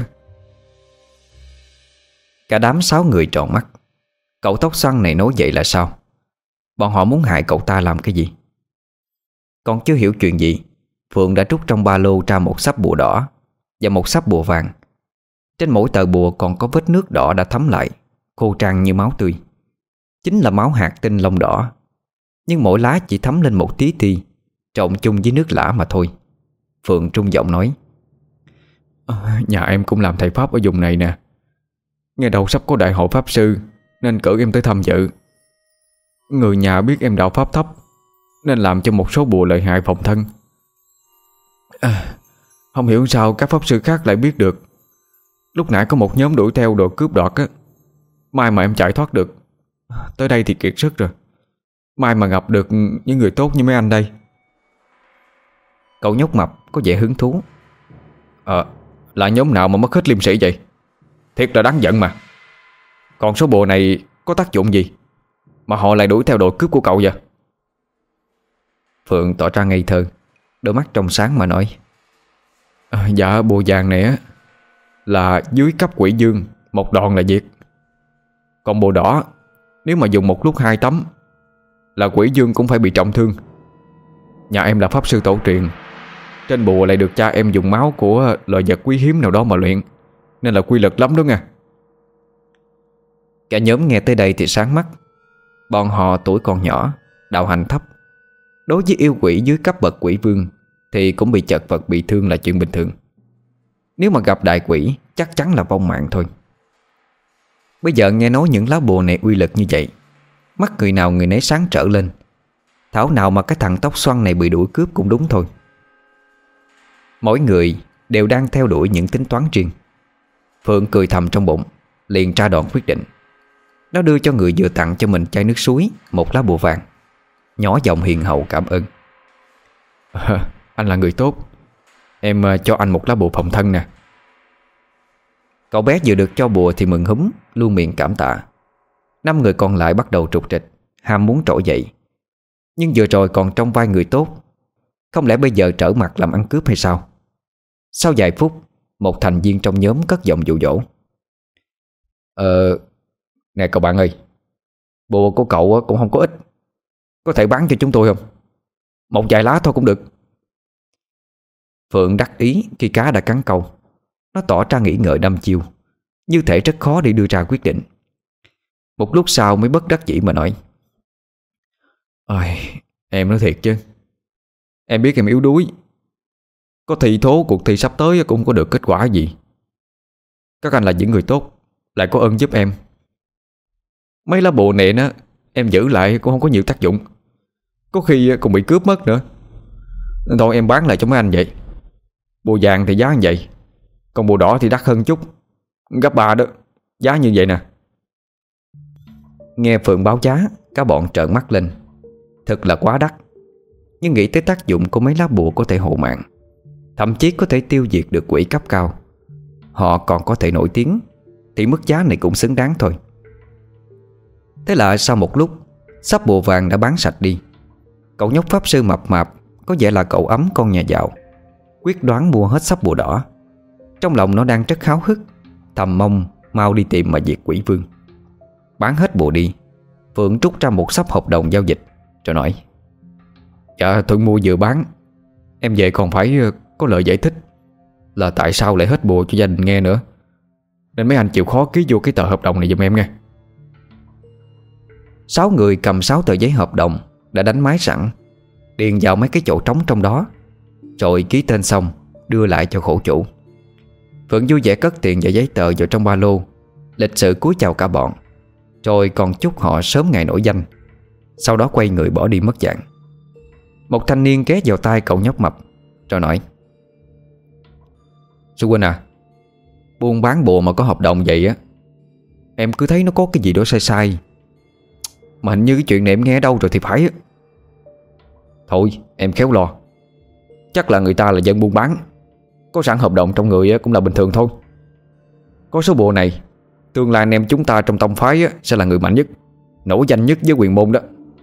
Cả đám 6 người tròn mắt. Cậu tóc xoăn này nói vậy là sao? Bọn họ muốn hại cậu ta làm cái gì? Còn chưa hiểu chuyện gì, Phượng đã trút trong ba lô ra một xấp bùa đỏ và một xấp bùa vàng. Trên mỗi tờ bùa còn có vết nước đỏ đã thấm lại, khô trăng như máu tươi. Chính là máu hạt tinh lông đỏ, nhưng mỗi lá chỉ thấm lên một tí ti, trộn chung với nước lã mà thôi. Phượng trung giọng nói: Nhà em cũng làm thầy pháp ở vùng này nè. Nghe đầu sắp có đại hội pháp sư nên cử em tới tham dự. Người nhà biết em đạo pháp thấp nên làm cho một số bùa lợi hại phòng thân. Không hiểu sao các pháp sư khác lại biết được. Lúc nãy có một nhóm đuổi theo đồ cướp đoạt á, may mà em chạy thoát được. Tới đây thì kiệt sức rồi, may mà gặp được những người tốt như mấy anh đây. Cậu nhóc mập có vẻ hứng thú: Là nhóm nào mà mất hết liêm sĩ vậy? Thiệt là đáng giận mà. Còn số bùa này có tác dụng gì mà họ lại đuổi theo đội cướp của cậu vậy? Phượng tỏ ra ngây thơ, đôi mắt trong sáng mà nói: Dạ bùa vàng này á là dưới cấp quỷ dương, một đòn là diệt. Còn bùa đỏ, nếu mà dùng một lúc 2 tấm là quỷ dương cũng phải bị trọng thương. Nhà em là pháp sư tổ truyền, trên bùa lại được cha em dùng máu của loài vật quý hiếm nào đó mà luyện, nên là quy lực lắm đó nha. Cả nhóm nghe tới đây thì sáng mắt. Bọn họ tuổi còn nhỏ, đạo hành thấp, đối với yêu quỷ dưới cấp bậc quỷ vương thì cũng bị chật vật bị thương là chuyện bình thường. Nếu mà gặp đại quỷ chắc chắn là vong mạng thôi. Bây giờ nghe nói những lá bùa này uy lực như vậy, mắt người nào người nấy sáng trở lên. Thảo nào mà cái thằng tóc xoăn này bị đuổi cướp cũng đúng thôi. Mỗi người đều đang theo đuổi những tính toán riêng. Phượng cười thầm trong bụng, liền ra đòn quyết định. Nó đưa cho người vừa tặng cho mình chai nước suối một lá bùa vàng, nhỏ giọng hiền hậu cảm ơn: Anh là người tốt, em cho anh một lá bùa phòng thân nè. Cậu bé vừa được cho bùa thì mừng húm, luôn miệng cảm tạ. 5 người còn lại bắt đầu trục trịch, ham muốn trỗi dậy. Nhưng vừa rồi còn trong vai người tốt, không lẽ bây giờ trở mặt làm ăn cướp hay sao? Sau vài phút, một thành viên trong nhóm cất giọng dụ dỗ: Nè cậu bạn ơi, bùa của cậu cũng không có ít, có thể bán cho chúng tôi không? Một vài lá thôi cũng được. Phượng đắc ý khi cá đã cắn câu. Nó tỏ ra nghĩ ngợi đăm chiêu, như thể rất khó để đưa ra quyết định. Một lúc sau mới bất đắc dĩ mà nói: Em nói thiệt chứ, Em biết em yếu đuối, có thi thố cuộc thi sắp tới cũng có được kết quả gì. Các anh là những người tốt, lại có ơn giúp em. Mấy lá bùa nện á, em giữ lại cũng không có nhiều tác dụng, có khi còn bị cướp mất nữa. Nên thôi em bán lại cho mấy anh vậy. Bùa vàng thì giá như vậy, còn bùa đỏ thì đắt hơn chút, gấp 3 đó. Giá như vậy nè. Nghe Phượng báo giá, cả bọn trợn mắt lên. Thật là quá đắt. Nhưng nghĩ tới tác dụng của mấy lá bùa có thể hộ mạng, thậm chí có thể tiêu diệt được quỷ cấp cao, họ còn có thể nổi tiếng, thì mức giá này cũng xứng đáng thôi. Thế là sau một lúc, sắp bùa vàng đã bán sạch đi. Cậu nhóc pháp sư mập mạp, có vẻ là cậu ấm con nhà giàu, quyết đoán mua hết sắp bùa đỏ. Trong lòng nó đang rất háo hức, thầm mong mau đi tìm mà diệt quỷ vương. Bán hết bùa đi, Phượng trút ra một sắp hợp đồng giao dịch rồi nói: Dạ Thuận mua vừa bán, em về còn phải có lời giải thích là tại sao lại hết bùa cho gia đình nghe nữa. Nên mấy anh chịu khó ký vô cái tờ hợp đồng này giùm em nghe. 6 người cầm 6 tờ giấy hợp đồng đã đánh máy sẵn, điền vào mấy cái chỗ trống trong đó, rồi ký tên xong đưa lại cho khổ chủ. Phượng vui vẻ cất tiền và giấy tờ vào trong ba lô, lịch sự cúi chào cả bọn, rồi còn chúc họ sớm ngày nổi danh. Sau đó quay người bỏ đi mất dạng. Một thanh niên ghé vào tai cậu nhóc mập rồi nói: Sư huynh à, buôn bán bùa mà có hợp đồng vậy á, em cứ thấy nó có cái gì đó sai sai. Mà hình như cái chuyện này em nghe đâu rồi thì phải á. Thôi em khéo lo, chắc là người ta là dân buôn bán, có sẵn hợp đồng trong người cũng là bình thường thôi. Có số bùa này, tương lai anh em chúng ta trong tông phái sẽ là người mạnh nhất, nổi danh nhất với quyền môn đó.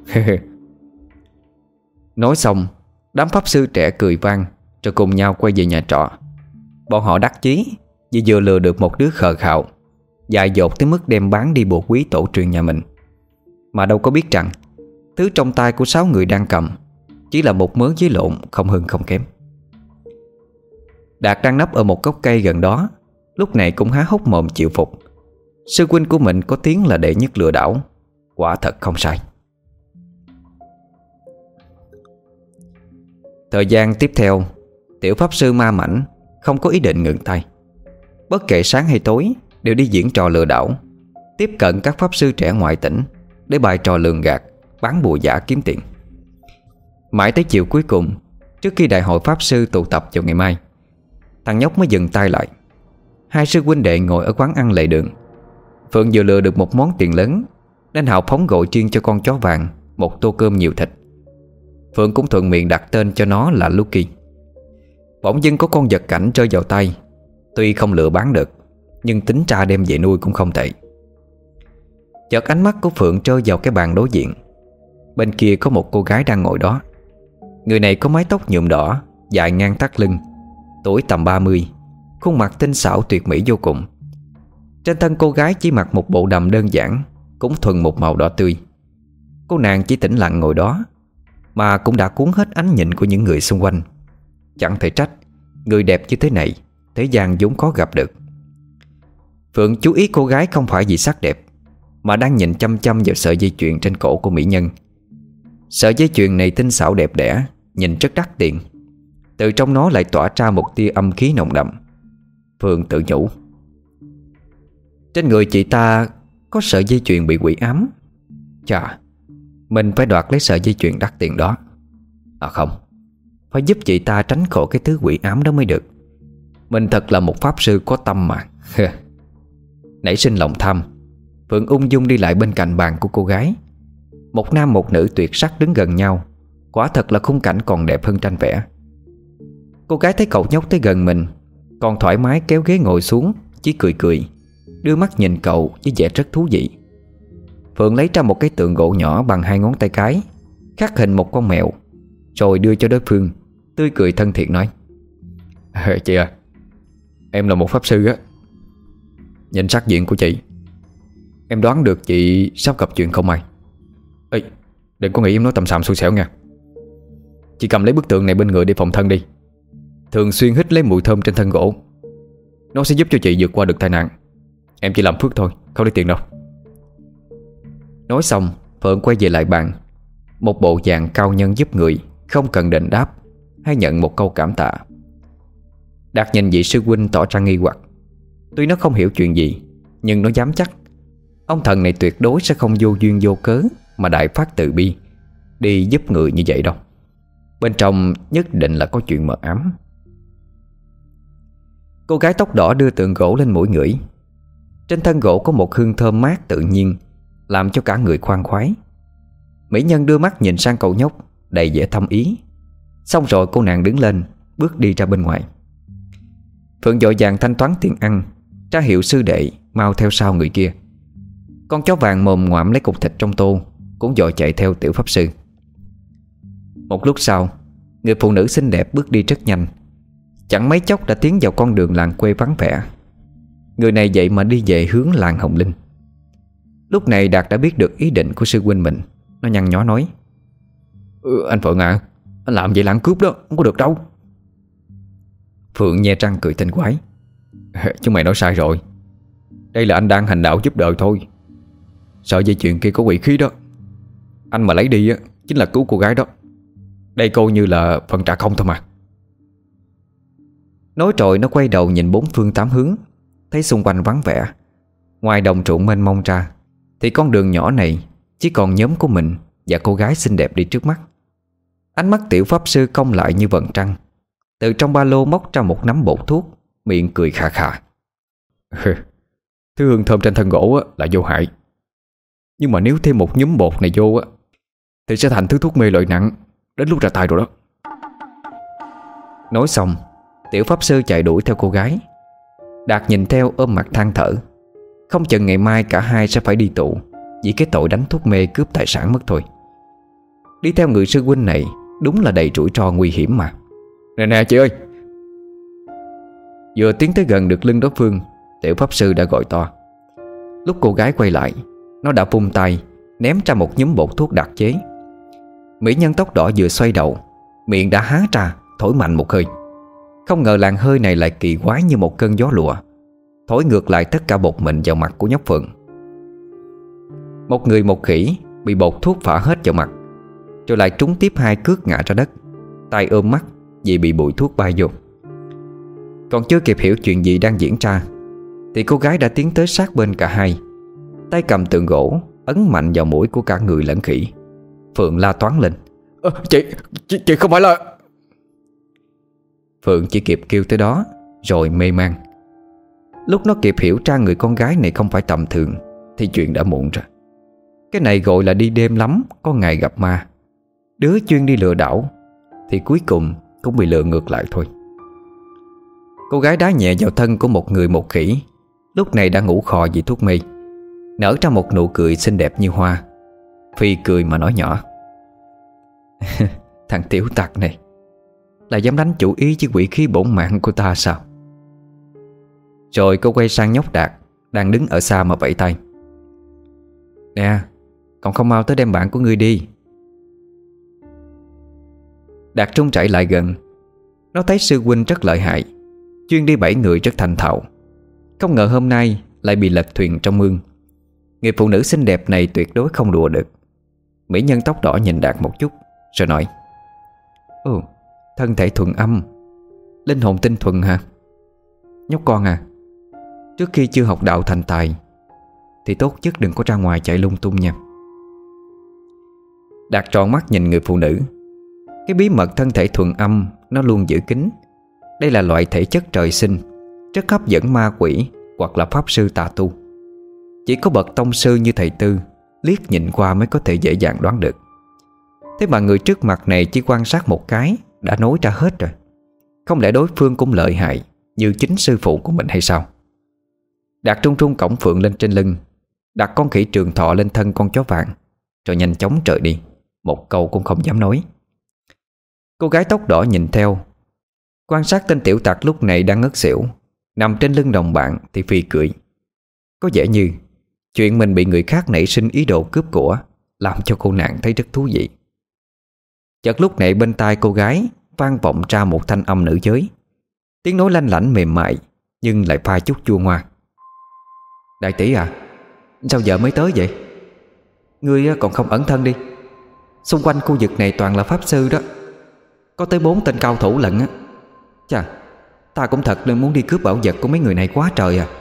Nói xong, đám pháp sư trẻ cười vang, rồi cùng nhau quay về nhà trọ. Bọn họ đắc chí vì vừa lừa được một đứa khờ khạo, dại dột tới mức đem bán đi bùa quý tổ truyền nhà mình. Mà đâu có biết rằng thứ trong tay của 6 người đang cầm chỉ là một mớ giấy lộn không hơn không kém. Đạt đang nấp ở một gốc cây gần đó, lúc này cũng há hốc mồm chịu phục. Sư huynh của mình có tiếng là đệ nhất lừa đảo, quả thật không sai. Thời gian tiếp theo, tiểu pháp sư ma mảnh không có ý định ngừng tay. Bất kể sáng hay tối đều đi diễn trò lừa đảo, tiếp cận các pháp sư trẻ ngoại tỉnh để bày trò lường gạt, bán bùa giả kiếm tiền. Mãi tới chiều cuối cùng, trước khi đại hội pháp sư tụ tập vào ngày mai, thằng nhóc mới dừng tay lại. Hai sư huynh đệ ngồi ở quán ăn lề đường. Phượng vừa lừa được một món tiền lớn, nên hào phóng gọi riêng cho con chó vàng một tô cơm nhiều thịt. Phượng cũng thuận miệng đặt tên cho nó là Lucky. Bỗng dưng có con vật cảnh rơi vào tay. Tuy không lựa bán được, nhưng tính ra đem về nuôi cũng không tệ. Chợt ánh mắt của Phượng rơi vào cái bàn đối diện. Bên kia có một cô gái đang ngồi đó. Người này có mái tóc nhuộm đỏ, dài ngang thắt lưng, tuổi tầm 30, khuôn mặt tinh xảo tuyệt mỹ vô cùng. Trên thân cô gái chỉ mặc một bộ đầm đơn giản, cũng thuần một màu đỏ tươi. Cô nàng chỉ tĩnh lặng ngồi đó, mà cũng đã cuốn hết ánh nhìn của những người xung quanh. Chẳng thể trách người đẹp như thế này thế gian vốn khó gặp được. Phượng chú ý cô gái không phải vì sắc đẹp, mà đang nhìn chăm chăm vào sợi dây chuyền trên cổ của mỹ nhân. Sợi dây chuyền này tinh xảo đẹp đẽ, nhìn rất đắt tiền. Từ trong nó lại tỏa ra một tia âm khí nồng đậm. Phượng tự nhủ: trên người chị ta có sợi dây chuyền bị quỷ ám. Chà, mình phải đoạt lấy sợi dây chuyền đắt tiền đó. À không, phải giúp chị ta tránh khỏi cái thứ quỷ ám đó mới được. Mình thật là một pháp sư có tâm mà. Nảy sinh lòng tham, Phượng ung dung đi lại bên cạnh bàn của cô gái. Một nam một nữ tuyệt sắc đứng gần nhau, quả thật là khung cảnh còn đẹp hơn tranh vẽ. Cô gái thấy cậu nhóc tới gần mình, còn thoải mái kéo ghế ngồi xuống, chỉ cười cười, đưa mắt nhìn cậu với vẻ rất thú vị. Phượng lấy ra một cái tượng gỗ nhỏ bằng 2 ngón tay cái, khắc hình một con mèo, rồi đưa cho đối phương, tươi cười thân thiện nói: Chị à, em là một pháp sư á. Nhìn sắc diện của chị, em đoán được chị sắp gặp chuyện không may. Ê, đừng có nghĩ em nói tầm xàm xui xẻo nha. Chị cầm lấy bức tượng này bên người để phòng thân đi. Thường xuyên hít lấy mùi thơm trên thân gỗ, nó sẽ giúp cho chị vượt qua được tai nạn. Em chỉ làm phước thôi, không lấy tiền đâu. Nói xong, Phượng quay về lại bàn. Một bộ dạng cao nhân giúp người, không cần đền đáp, hay nhận một câu cảm tạ. Đạt nhìn vị sư huynh tỏ ra nghi hoặc. Tuy nó không hiểu chuyện gì, nhưng nó dám chắc ông thần này tuyệt đối sẽ không vô duyên vô cớ mà đại phát từ bi đi giúp người như vậy đâu. Bên trong nhất định là có chuyện mờ ám. Cô gái tóc đỏ đưa tượng gỗ lên mũi ngửi. Trên thân gỗ có một hương thơm mát tự nhiên, làm cho cả người khoan khoái. Mỹ nhân đưa mắt nhìn sang cậu nhóc đầy vẻ thâm ý. Xong rồi cô nàng đứng lên, bước đi ra bên ngoài. Phượng vội vàng thanh toán tiền ăn, ra hiệu sư đệ mau theo sau người kia. Con chó vàng mồm ngoạm lấy cục thịt trong tô cũng vội chạy theo tiểu pháp sư. Một lúc sau, người phụ nữ xinh đẹp bước đi rất nhanh. Chẳng mấy chốc đã tiến vào con đường làng quê vắng vẻ. Người này vậy mà đi về hướng làng Hồng Linh. Lúc này Đạt đã biết được ý định của sư huynh mình. Nó nhăn nhó nói: Anh Phượng à, anh làm vậy là ăn cướp đó, không có được đâu. Phượng nhe răng cười tinh quái: Chúng mày nói sai rồi. Đây là anh đang hành đạo giúp đời thôi. Sợ dây chuyện kia có quỷ khí đó. Anh mà lấy đi á, chính là cứu cô gái đó. Đây coi như là phần trả công thôi mà. Nói rồi nó quay đầu nhìn bốn phương tám hướng, thấy xung quanh vắng vẻ. Ngoài đồng ruộng mênh mông ra thì con đường nhỏ này chỉ còn nhóm của mình và cô gái xinh đẹp đi trước mắt. Ánh mắt tiểu pháp sư cong lại như vầng trăng. Từ trong ba lô móc ra một nắm bột thuốc, miệng cười khà khà: Thứ hương thơm trên thân gỗ là vô hại, nhưng mà nếu thêm một nhúm bột này vô thì sẽ thành thứ thuốc mê loại nặng, đến lúc ra tay rồi đó. Nói xong, tiểu pháp sư chạy đuổi theo cô gái. Đạt nhìn theo ôm mặt than thở. Không chừng ngày mai cả hai sẽ phải đi tù vì cái tội đánh thuốc mê cướp tài sản mất thôi. Đi theo người sư huynh này đúng là đầy rủi ro nguy hiểm mà. Nè nè chị ơi! Vừa tiến tới gần được lưng đối phương, tiểu pháp sư đã gọi to. Lúc cô gái quay lại, nó đã vung tay ném ra một nhúm bột thuốc đặc chế. Mỹ nhân tóc đỏ vừa xoay đầu, miệng đã há ra thổi mạnh một hơi. Không ngờ làn hơi này lại kỳ quái như một cơn gió lùa, thổi ngược lại tất cả bột mịn vào mặt của nhóc Phượng. Một người một khỉ bị bột thuốc phả hết vào mặt, rồi lại trúng tiếp hai cước ngã ra đất, tay ôm mắt vì bị bụi thuốc bay vô. Còn chưa kịp hiểu chuyện gì đang diễn ra thì cô gái đã tiến tới sát bên cả hai, tay cầm tượng gỗ ấn mạnh vào mũi của cả người lẫn khỉ. Phượng la toáng lên: Chị không phải là... Phượng chỉ kịp kêu tới đó rồi mê man. Lúc nó kịp hiểu ra người con gái này không phải tầm thường thì chuyện đã muộn rồi. Cái này gọi là đi đêm lắm có ngày gặp ma. Đứa chuyên đi lừa đảo thì cuối cùng cũng bị lừa ngược lại thôi. Cô gái đá nhẹ vào thân của một người một khỉ, lúc này đã ngủ khò vì thuốc mê, nở ra một nụ cười xinh đẹp như hoa. Phi cười mà nói nhỏ: Thằng tiểu tặc này là dám đánh chủ ý với quỷ khí bổn mạng của ta sao? Rồi cô quay sang nhóc Đạt đang đứng ở xa mà vẫy tay: Nè, còn không mau tới đem bạn của ngươi đi. Đạt trung chạy lại gần. Nó thấy sư huynh rất lợi hại, chuyên đi bẫy người rất thành thạo. Không ngờ hôm nay lại bị lật thuyền trong mương. Người phụ nữ xinh đẹp này tuyệt đối không đùa được. Mỹ nhân tóc đỏ nhìn Đạt một chút rồi nói: Thân thể thuần âm, linh hồn tinh thuần hả? Nhóc con à, trước khi chưa học đạo thành tài thì tốt nhất đừng có ra ngoài chạy lung tung nha. Đạt tròn mắt nhìn người phụ nữ. Cái bí mật thân thể thuần âm nó luôn giữ kín. Đây là loại thể chất trời sinh, rất hấp dẫn ma quỷ hoặc là pháp sư tà tu. Chỉ có bậc tông sư như thầy Tư liếc nhìn qua mới có thể dễ dàng đoán được. Thế mà người trước mặt này chỉ quan sát một cái đã nói ra hết rồi. Không lẽ đối phương cũng lợi hại như chính sư phụ của mình hay sao? Đạt trung trung cổng Phượng lên trên lưng, đặt con khỉ trường thọ lên thân con chó vàng, rồi nhanh chóng trời đi, một câu cũng không dám nói. Cô gái tóc đỏ nhìn theo, quan sát tên tiểu tặc lúc này đang ngất xỉu nằm trên lưng đồng bạn thì phì cười. Có vẻ như chuyện mình bị người khác nảy sinh ý đồ cướp của làm cho cô nàng thấy rất thú vị. Chợt lúc này bên tai cô gái vang vọng ra một thanh âm nữ giới, tiếng nói lanh lảnh mềm mại nhưng lại pha chút chua ngoa: Đại tỷ à, sao giờ mới tới vậy? Ngươi còn không ẩn thân đi. Xung quanh khu vực này toàn là pháp sư đó. Có tới 4 tên cao thủ lận á. Chà, ta cũng thật nên muốn đi cướp bảo vật của mấy người này quá trời à.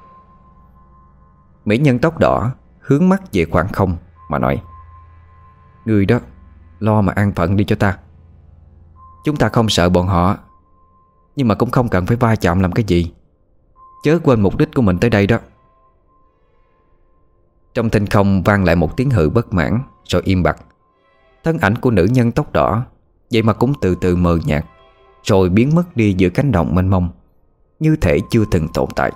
Mỹ nhân tóc đỏ hướng mắt về khoảng không mà nói: Người đó lo mà an phận đi cho ta. Chúng ta không sợ bọn họ, nhưng mà cũng không cần phải va chạm làm cái gì. Chớ quên mục đích của mình tới đây đó. Trong thinh không vang lại một tiếng hự bất mãn, rồi im bặt. Thân ảnh của nữ nhân tóc đỏ vậy mà cũng từ từ mờ nhạt, rồi biến mất đi giữa cánh đồng mênh mông, như thể chưa từng tồn tại.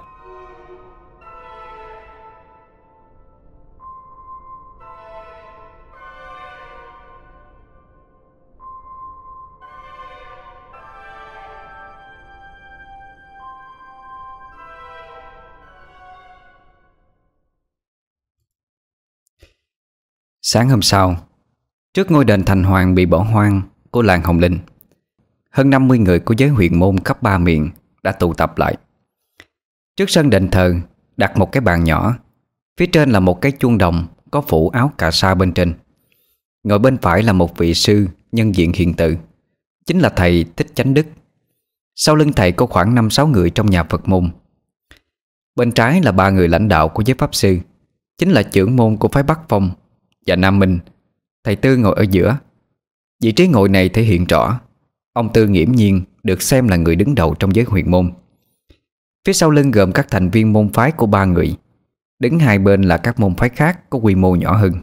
Sáng hôm sau, trước ngôi đền thành hoàng bị bỏ hoang của làng Hồng Linh, hơn 50 người của giới huyền môn khắp ba miền đã tụ tập lại. Trước sân đền thờ đặt một cái bàn nhỏ, phía trên là một cái chuông đồng có phủ áo cà sa bên trên. Ngồi bên phải là một vị sư nhân diện hiện tự, chính là thầy Thích Chánh Đức. Sau lưng thầy có khoảng 5-6 người trong nhà Phật môn. Bên trái là 3 người lãnh đạo của giới pháp sư, chính là trưởng môn của phái Bắc Phong và Nam Minh. Thầy Tư ngồi ở giữa. Vị trí ngồi này thể hiện rõ ông Tư nghiễm nhiên được xem là người đứng đầu trong giới huyền môn. Phía sau lưng gồm các thành viên môn phái của 3 người, đứng hai bên là các môn phái khác có quy mô nhỏ hơn.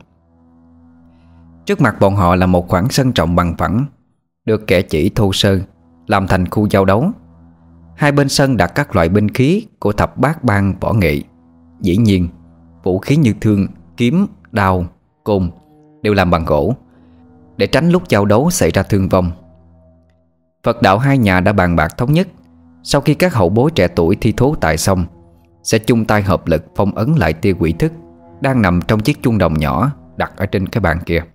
Trước mặt bọn họ là một khoảng sân rộng bằng phẳng, được kẻ chỉ thô sơ làm thành khu giao đấu. Hai bên sân đặt các loại binh khí của thập bát bang võ nghệ. Dĩ nhiên, vũ khí như thương, kiếm, đao, côn đều làm bằng gỗ, để tránh lúc giao đấu xảy ra thương vong. Phật đạo hai nhà đã bàn bạc thống nhất, sau khi các hậu bối trẻ tuổi thi thố tài xong, sẽ chung tay hợp lực phong ấn lại tia quỷ thức đang nằm trong chiếc chuông đồng nhỏ đặt ở trên cái bàn kia.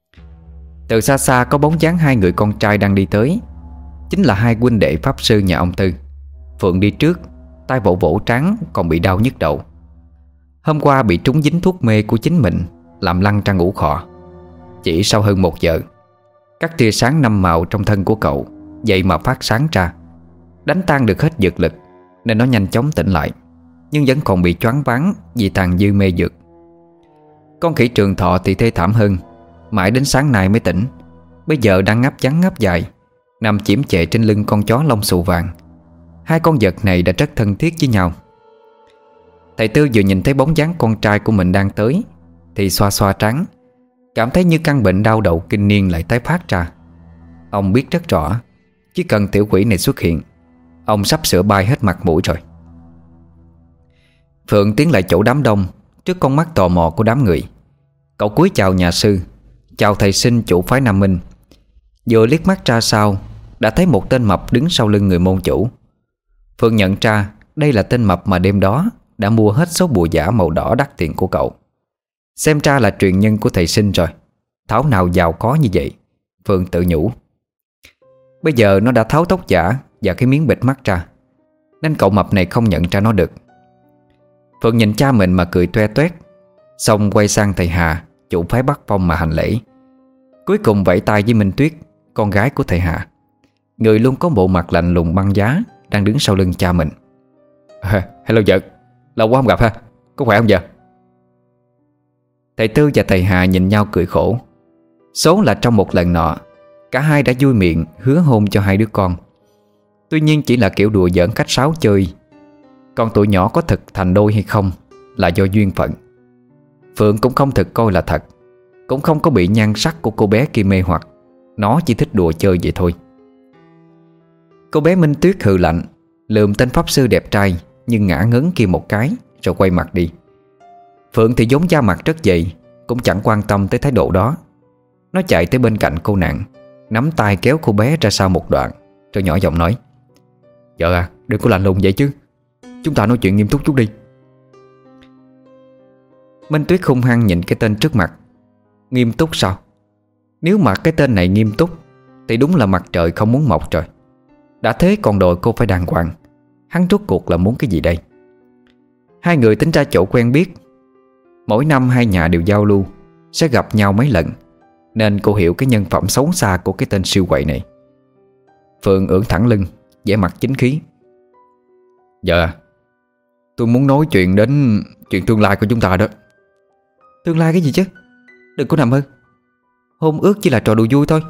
Từ xa xa có bóng dáng 2 người con trai đang đi tới, chính là 2 huynh đệ pháp sư nhà ông Tư. Phượng đi trước, tay vỗ vỗ trán còn bị đau nhức đầu. Hôm qua bị trúng dính thuốc mê của chính mình, làm lăn ra ngủ khò. Chỉ sau hơn 1 giờ, các tia sáng 5 màu trong thân của cậu vậy mà phát sáng ra, đánh tan được hết dược lực, nên nó nhanh chóng tỉnh lại, nhưng vẫn còn bị choáng váng vì tàn dư mê dược. Con khỉ Trường Thọ thì thê thảm hơn, mãi đến sáng nay mới tỉnh. Bây giờ đang ngáp ngắn ngáp dài, nằm chiếm chệ trên lưng con chó lông xù vàng. 2 con vật này đã rất thân thiết với nhau. Thầy Tư vừa nhìn thấy bóng dáng con trai của mình đang tới thì xoa xoa trán, cảm thấy như căn bệnh đau đầu kinh niên lại tái phát ra. Ông biết rất rõ, chỉ cần tiểu quỷ này xuất hiện, ông sắp sửa bay hết mặt mũi rồi. Phượng tiến lại chỗ đám đông, trước con mắt tò mò của đám người. Cậu cúi chào nhà sư, chào thầy sinh chủ phái Nam Minh. Vừa liếc mắt ra sau, đã thấy một tên mập đứng sau lưng người môn chủ. Phượng nhận ra đây là tên mập mà đêm đó đã mua hết số bùa giả màu đỏ đắt tiền của cậu. Xem ra là truyền nhân của thầy sinh rồi, thảo nào giàu có như vậy, Phượng tự nhủ. Bây giờ nó đã tháo tóc giả và cái miếng bịt mắt ra, nên cậu mập này không nhận ra nó được. Phượng nhìn cha mình mà cười toe toét, xong quay sang thầy Hà, chủ phái Bắc Phong mà hành lễ. Cuối cùng vẫy tay với Minh Tuyết, con gái của thầy Hà, người luôn có bộ mặt lạnh lùng băng giá, đang đứng sau lưng cha mình. Hello vợ, lâu quá không gặp ha, có khỏe không vợ? Thầy Tư và thầy Hà nhìn nhau cười khổ. Số là trong một lần nọ, cả hai đã vui miệng hứa hôn cho 2 đứa con. Tuy nhiên chỉ là kiểu đùa giỡn cách sáo chơi, còn tụi nhỏ có thực thành đôi hay không là do duyên phận. Phượng cũng không thực coi là thật, cũng không có bị nhan sắc của cô bé kia mê hoặc. Nó chỉ thích đùa chơi vậy thôi. Cô bé Minh Tuyết hừ lạnh, lườm tên pháp sư đẹp trai nhưng ngã ngấn kia một cái, rồi quay mặt đi. Phượng thì vốn da mặt rất dày, cũng chẳng quan tâm tới thái độ đó. Nó chạy tới bên cạnh cô nàng, nắm tay kéo cô bé ra sau một đoạn, rồi nhỏ giọng nói: Vợ à, đừng có lạnh lùng vậy chứ, chúng ta nói chuyện nghiêm túc chút đi. Minh Tuyết hung hăng nhìn cái tên trước mặt. Nghiêm túc sao? Nếu mà cái tên này nghiêm túc thì đúng là mặt trời không muốn mọc rồi. Đã thế còn đòi cô phải đàng hoàng. Hắn rốt cuộc là muốn cái gì đây? 2 người tính ra chỗ quen biết, mỗi năm 2 nhà đều giao lưu, sẽ gặp nhau mấy lần, nên cô hiểu cái nhân phẩm xấu xa của cái tên siêu quậy này. Phượng ưỡn thẳng lưng, vẻ mặt chính khí. Dạ, tôi muốn nói chuyện đến chuyện tương lai của chúng ta đó. Tương lai cái gì chứ? Đừng có nằm mơ. Hôn ước chỉ là trò đùa vui thôi.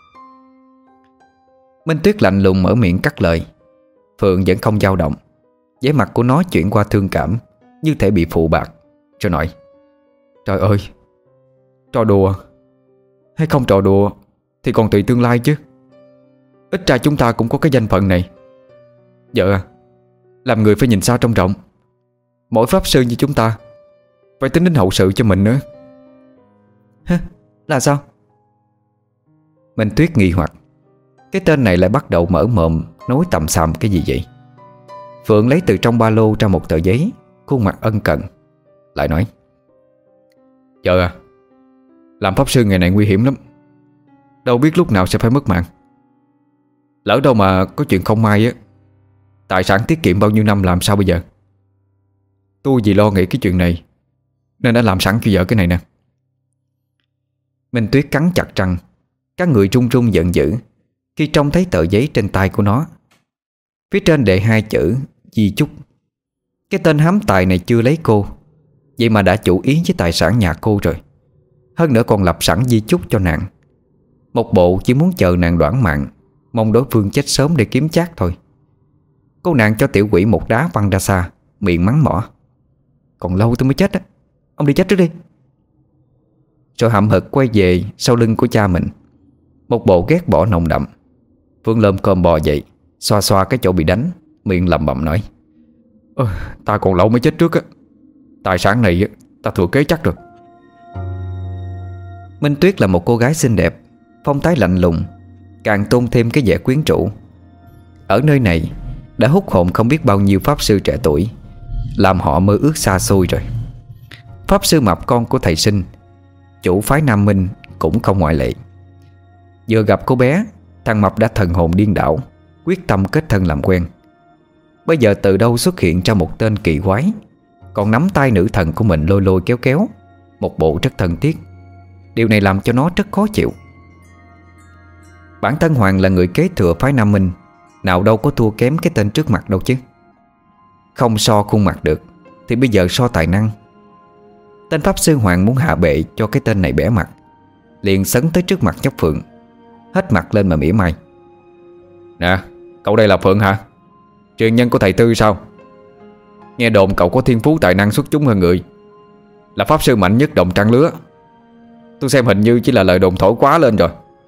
Minh Tuyết lạnh lùng mở miệng cắt lời. Phượng vẫn không dao động. Vẻ mặt của nó chuyển qua thương cảm, như thể bị phụ bạc, rồi nói: Trời ơi, trò đùa hay không trò đùa thì còn tùy tương lai chứ. Ít ra chúng ta cũng có cái danh phận này. Vợ à, làm người phải nhìn xa trông rộng. Mỗi pháp sư như chúng ta phải tính đến hậu sự cho mình nữa. Hả? Là sao? Minh Tuyết nghi hoặc. Cái tên này lại bắt đầu mở mồm nói tầm xàm cái gì vậy? Phượng lấy từ trong ba lô ra một tờ giấy, khuôn mặt ân cần, lại nói: Vợ à, làm pháp sư ngày này nguy hiểm lắm. Đâu biết lúc nào sẽ phải mất mạng. Lỡ đâu mà có chuyện không may á, tài sản tiết kiệm bao nhiêu năm làm sao bây giờ? Tôi vì lo nghĩ cái chuyện này nên đã làm sẵn cho vợ cái này nè. Minh Tuyết cắn chặt răng, các người run run giận dữ khi trông thấy tờ giấy trên tay của nó. Phía trên đệ 2 chữ di chúc. Cái tên hám tài này chưa lấy cô, vậy mà đã chủ ý với tài sản nhà cô rồi. Hơn nữa còn lập sẵn di chúc cho nàng. Một bộ chỉ muốn chờ nàng đoản mạng, mong đối phương chết sớm để kiếm chác thôi. Cô nàng cho tiểu quỷ một đá văng ra xa, miệng mắng mỏ: Còn lâu tôi mới chết á, ông đi chết trước đi. Rồi hậm hực quay về sau lưng của cha mình, một bộ ghét bỏ nồng đậm. Phương lơm cơm bò dậy, xoa xoa cái chỗ bị đánh, miệng lẩm bẩm nói: Ta còn lâu mới chết trước á. Tài sản này ta thừa kế chắc rồi. Minh Tuyết là một cô gái xinh đẹp, phong thái lạnh lùng, càng tôn thêm cái vẻ quyến rũ. Ở nơi này đã hút hồn không biết bao nhiêu pháp sư trẻ tuổi, làm họ mơ ước xa xôi rồi. Pháp sư Mập con của thầy Sinh, chủ phái Nam Minh, cũng không ngoại lệ. Vừa gặp cô bé, thằng Mập đã thần hồn điên đảo, quyết tâm kết thân làm quen. Bây giờ từ đâu xuất hiện ra một tên kỳ quái, còn nắm tay nữ thần của mình lôi lôi kéo kéo, một bộ rất thân thiết. Điều này làm cho nó rất khó chịu. Bản thân Hoàng là người kế thừa phái Nam Minh, nào đâu có thua kém cái tên trước mặt đâu chứ. Không so khuôn mặt được thì bây giờ so tài năng. Tên pháp sư Hoàng muốn hạ bệ cho cái tên này bẻ mặt, liền sấn tới trước mặt nhóc Phượng, hết mặt lên mà mỉa mai: Nè, cậu đây là Phượng hả? Truyền nhân của thầy Tư sao? Nghe đồn cậu có thiên phú tài năng xuất chúng hơn người, là pháp sư mạnh nhất đồng trang lứa. Tôi xem hình như chỉ là lời đồn thổi quá lên rồi.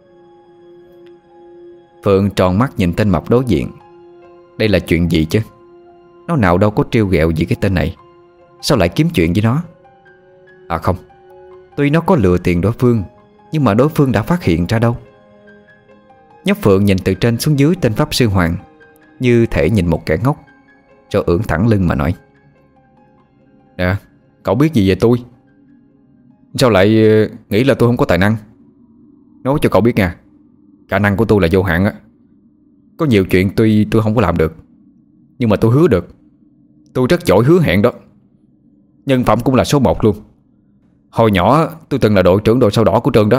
Phượng tròn mắt nhìn tên Mập đối diện. Đây là chuyện gì chứ? Nó nào đâu có trêu ghẹo gì cái tên này, sao lại kiếm chuyện với nó? À không, tuy nó có lừa tiền đối phương, nhưng mà đối phương đã phát hiện ra đâu. Nhóc Phượng nhìn từ trên xuống dưới tên pháp sư Hoàng, như thể nhìn một kẻ ngốc, rồi ưỡn thẳng lưng mà nói: Nè, cậu biết gì về tôi? Sao lại nghĩ là tôi không có tài năng? Nói cho cậu biết nha, khả năng của tôi là vô hạn á. Có nhiều chuyện tuy tôi không có làm được, nhưng mà tôi hứa được. Tôi rất giỏi hứa hẹn đó. Nhân phẩm cũng là số 1 luôn. Hồi nhỏ tôi từng là đội trưởng đội sao đỏ của trường đó.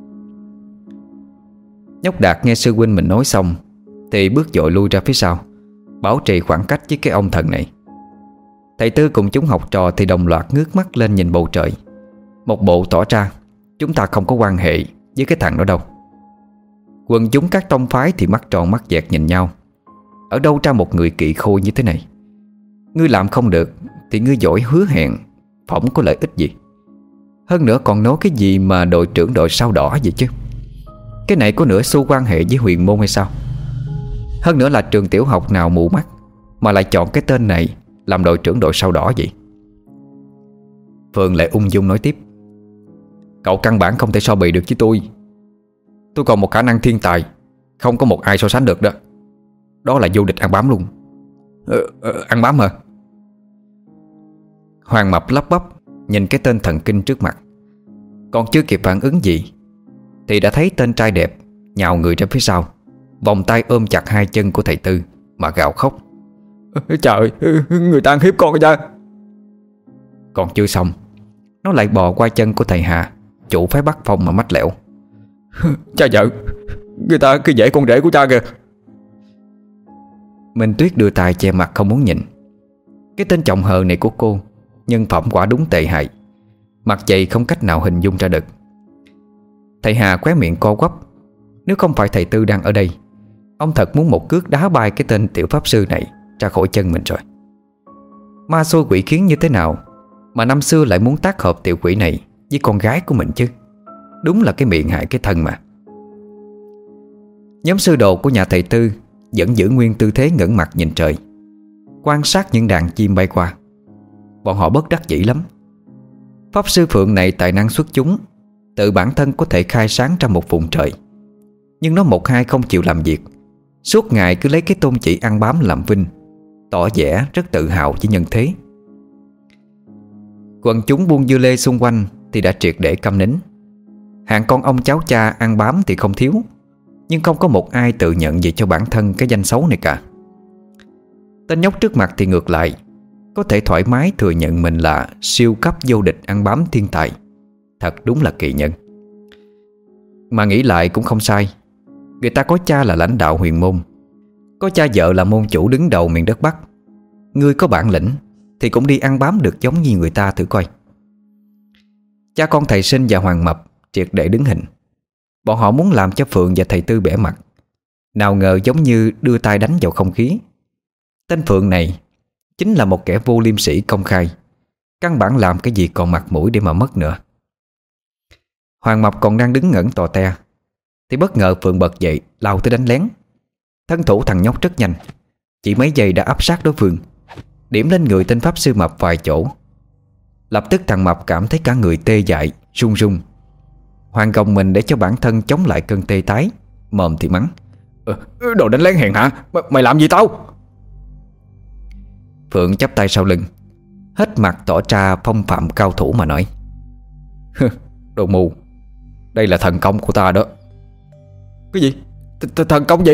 Nhóc Đạt nghe sư huynh mình nói xong thì bước dội lui ra phía sau, bảo trì khoảng cách với cái ông thần này. Thầy Tư cùng chúng học trò thì đồng loạt ngước mắt lên nhìn bầu trời, một bộ tỏ ra chúng ta không có quan hệ với cái thằng đó đâu. Quần chúng các tông phái thì mắt tròn mắt dẹt nhìn nhau. Ở đâu ra một người kỵ khôi như thế này? Ngươi làm không được thì ngươi giỏi hứa hẹn, phỏng có lợi ích gì? Hơn nữa còn nói cái gì mà đội trưởng đội sao đỏ vậy chứ? Cái này có nửa xu quan hệ với huyền môn hay sao? Hơn nữa là trường tiểu học nào mù mắt mà lại chọn cái tên này làm đội trưởng đội sao đỏ vậy? Phương lại ung dung nói tiếp: Cậu căn bản không thể so bì được với tôi. Tôi còn một khả năng thiên tài, không có một ai so sánh được đó. Đó là vô địch ăn bám luôn. Ăn bám hả? Hoàng Mập lắp bắp nhìn cái tên thần kinh trước mặt, còn chưa kịp phản ứng gì thì đã thấy tên trai đẹp nhào người ra phía sau, vòng tay ôm chặt hai chân của thầy Tư mà gào khóc: Trời, người ta ăn hiếp con kìa. Còn chưa xong, nó lại bò qua chân của thầy Hà, chủ phái Bắc Phong mà mách lẻo: Cha vợ, người ta cứ dễ con rể của cha kìa. Minh Tuyết đưa tay che mặt không muốn nhìn. Cái tên chồng hờ này của cô, nhân phẩm quả đúng tệ hại, mặt dày không cách nào hình dung ra được. Thầy Hà khóe miệng co quắp. Nếu không phải thầy Tư đang ở đây, ông thật muốn một cước đá bay cái tên tiểu pháp sư này ra khỏi chân mình rồi. Ma xôi quỷ khiến như thế nào mà năm xưa lại muốn tác hợp tiểu quỷ này với con gái của mình chứ? Đúng là cái miệng hại cái thân mà. Nhóm sư đồ của nhà thầy Tư vẫn giữ nguyên tư thế ngẩng mặt nhìn trời, quan sát những đàn chim bay qua. Bọn họ bất đắc dĩ lắm. Pháp sư Phượng này tài năng xuất chúng, tự bản thân có thể khai sáng ra một vùng trời, nhưng nó một hai không chịu làm việc, suốt ngày cứ lấy cái tôn chỉ ăn bám làm vinh, tỏ vẻ rất tự hào với nhân thế. Quần chúng buôn dưa lê xung quanh thì đã triệt để câm nín. Hàng con ông cháu cha ăn bám thì không thiếu, nhưng không có một ai tự nhận về cho bản thân cái danh xấu này cả. Tên nhóc trước mặt thì ngược lại, có thể thoải mái thừa nhận mình là siêu cấp vô địch ăn bám thiên tài. Thật đúng là kỳ nhân. Mà nghĩ lại cũng không sai. Người ta có cha là lãnh đạo huyền môn, có cha vợ là môn chủ đứng đầu miền đất Bắc. Ngươi có bản lĩnh thì cũng đi ăn bám được giống như người ta thử coi. Cha con thầy Sinh và Hoàng Mập triệt để đứng hình. Bọn họ muốn làm cho Phượng và thầy Tư bẻ mặt, nào ngờ giống như đưa tay đánh vào không khí. Tên Phượng này chính là một kẻ vô liêm sỉ công khai, căn bản làm cái gì còn mặt mũi để mà mất nữa. Hoàng Mập còn đang đứng ngẩn tò te thì bất ngờ Phượng bật dậy lao tới đánh lén. Thân thủ thằng nhóc rất nhanh, chỉ mấy giây đã áp sát đối phương, điểm lên người tên pháp sư Mập vài chỗ. Lập tức thằng Mập cảm thấy cả người tê dại, run run. Hoàng gồng mình để cho bản thân chống lại cơn tê tái, mồm thì mắng: Đồ đánh lén hèn hả? Mày làm gì tao? Phượng chắp tay sau lưng, hết mặt tỏ ra phong phạm cao thủ mà nói: Đồ mù, đây là thần công của ta đó. Cái gì? Thần công gì?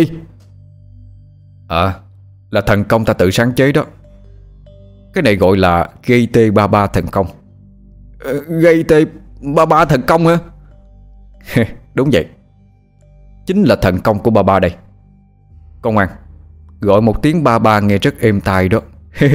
Là thần công ta tự sáng chế đó. Cái này gọi là gây tê 33 thần công. Gây tê 33 thần công hả? Đúng vậy, chính là thần công của ba ba đây. Công an, gọi một tiếng ba ba nghe rất êm tai đó.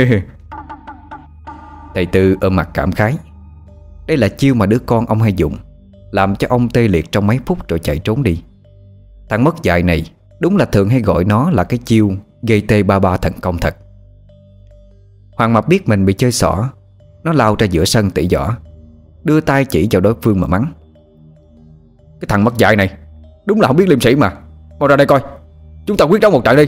Thầy Tư ôm mặt cảm khái. Đây là chiêu mà đứa con ông hay dùng, làm cho ông tê liệt trong mấy phút rồi chạy trốn đi. Thằng mất dạy này đúng là thường hay gọi nó là cái chiêu gây tê ba ba thần công thật. Hoàng Mập biết mình bị chơi xỏ, nó lao ra giữa sân tỉ võ, đưa tay chỉ vào đối phương mà mắng: Cái thằng mất dạy này đúng là không biết liêm sĩ mà. Mau ra đây coi, chúng ta quyết đấu một trận đi.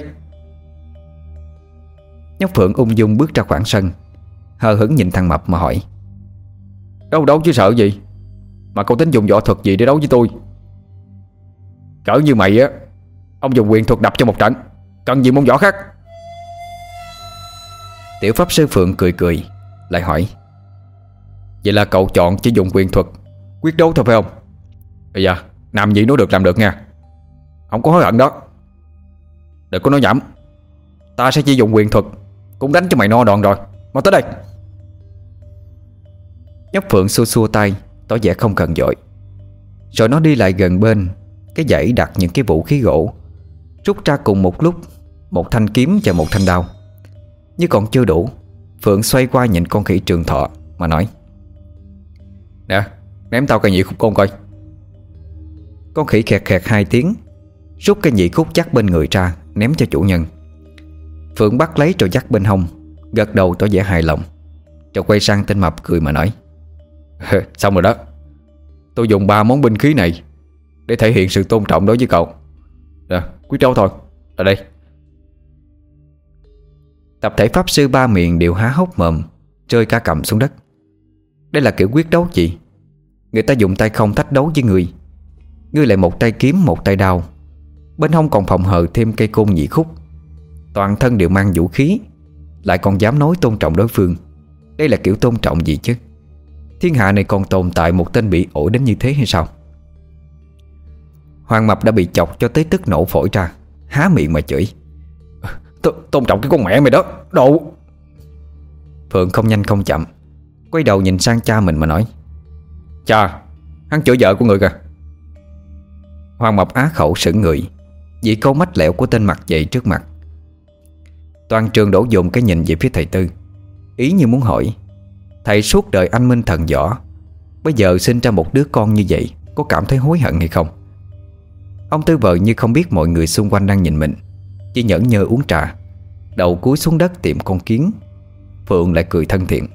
Nhóc Phượng ung dung bước ra khoảng sân, hờ hững nhìn thằng Mập mà hỏi: Đấu chứ sợ gì? Mà cậu tính dùng võ thuật gì để đấu với tôi? Cỡ như mày á, ông dùng quyền thuật đập cho một trận, cần gì môn võ khác? Tiểu pháp sư Phượng cười cười, lại hỏi: Vậy là cậu chọn chỉ dùng quyền thuật quyết đấu thôi phải không? Bây giờ làm gì nó được làm được nha, không có hối hận đó. Đừng có nói nhảm, ta sẽ chỉ dùng quyền thuật cũng đánh cho mày no đòn rồi. Mau tới đây. Nhóc Phượng xua xua tay, tỏ vẻ không cần vội. Rồi nó đi lại gần bên cái dãy đặt những cái vũ khí gỗ, rút ra cùng một lúc một thanh kiếm và một thanh đao. Nhưng còn chưa đủ, Phượng xoay qua nhìn con khỉ Trường Thọ mà nói: Nè, ném tao cây nhị khúc côn coi. Con khỉ khẹt khẹt hai tiếng, rút cây nhị khúc chắc bên người ra ném cho chủ nhân. Phượng bắt lấy rồi dắt bên hông, gật đầu tỏ vẻ hài lòng, rồi quay sang tên Mập cười mà nói: Xong rồi đó, tôi dùng 3 món binh khí này để thể hiện sự tôn trọng đối với cậu. Nè, quyết đấu thôi, ở đây. Tập thể pháp sư ba miền đều há hốc mồm, rơi cả cằm xuống đất. Đây là kiểu quyết đấu gì? Người ta dùng tay không thách đấu với người, ngươi lại một tay kiếm một tay đao, bên hông còn phòng hờ thêm cây côn nhị khúc. Toàn thân đều mang vũ khí, lại còn dám nói tôn trọng đối phương. Đây là kiểu tôn trọng gì chứ? Thiên hạ này còn tồn tại một tên bị ổi đến như thế hay sao? Hoàng Mập đã bị chọc cho tới tức nổ phổi ra, há miệng mà chửi: Tôn trọng cái con mẹ mày đó, đồ! Phượng không nhanh không chậm quay đầu nhìn sang cha mình mà nói: Cha, hắn chửi vợ của người kìa. Hoàng Mập á khẩu sững người vì câu mách lẹo của tên mặt dày trước mặt. Toàn trường đổ dồn cái nhìn về phía thầy Tư, ý như muốn hỏi: thầy suốt đời anh minh thần võ, bây giờ sinh ra một đứa con như vậy, có cảm thấy hối hận hay không? Ông Tư vờ như không biết mọi người xung quanh đang nhìn mình, chỉ nhẫn nhơ uống trà, đầu cúi xuống đất tìm con kiến. Phượng lại cười thân thiện: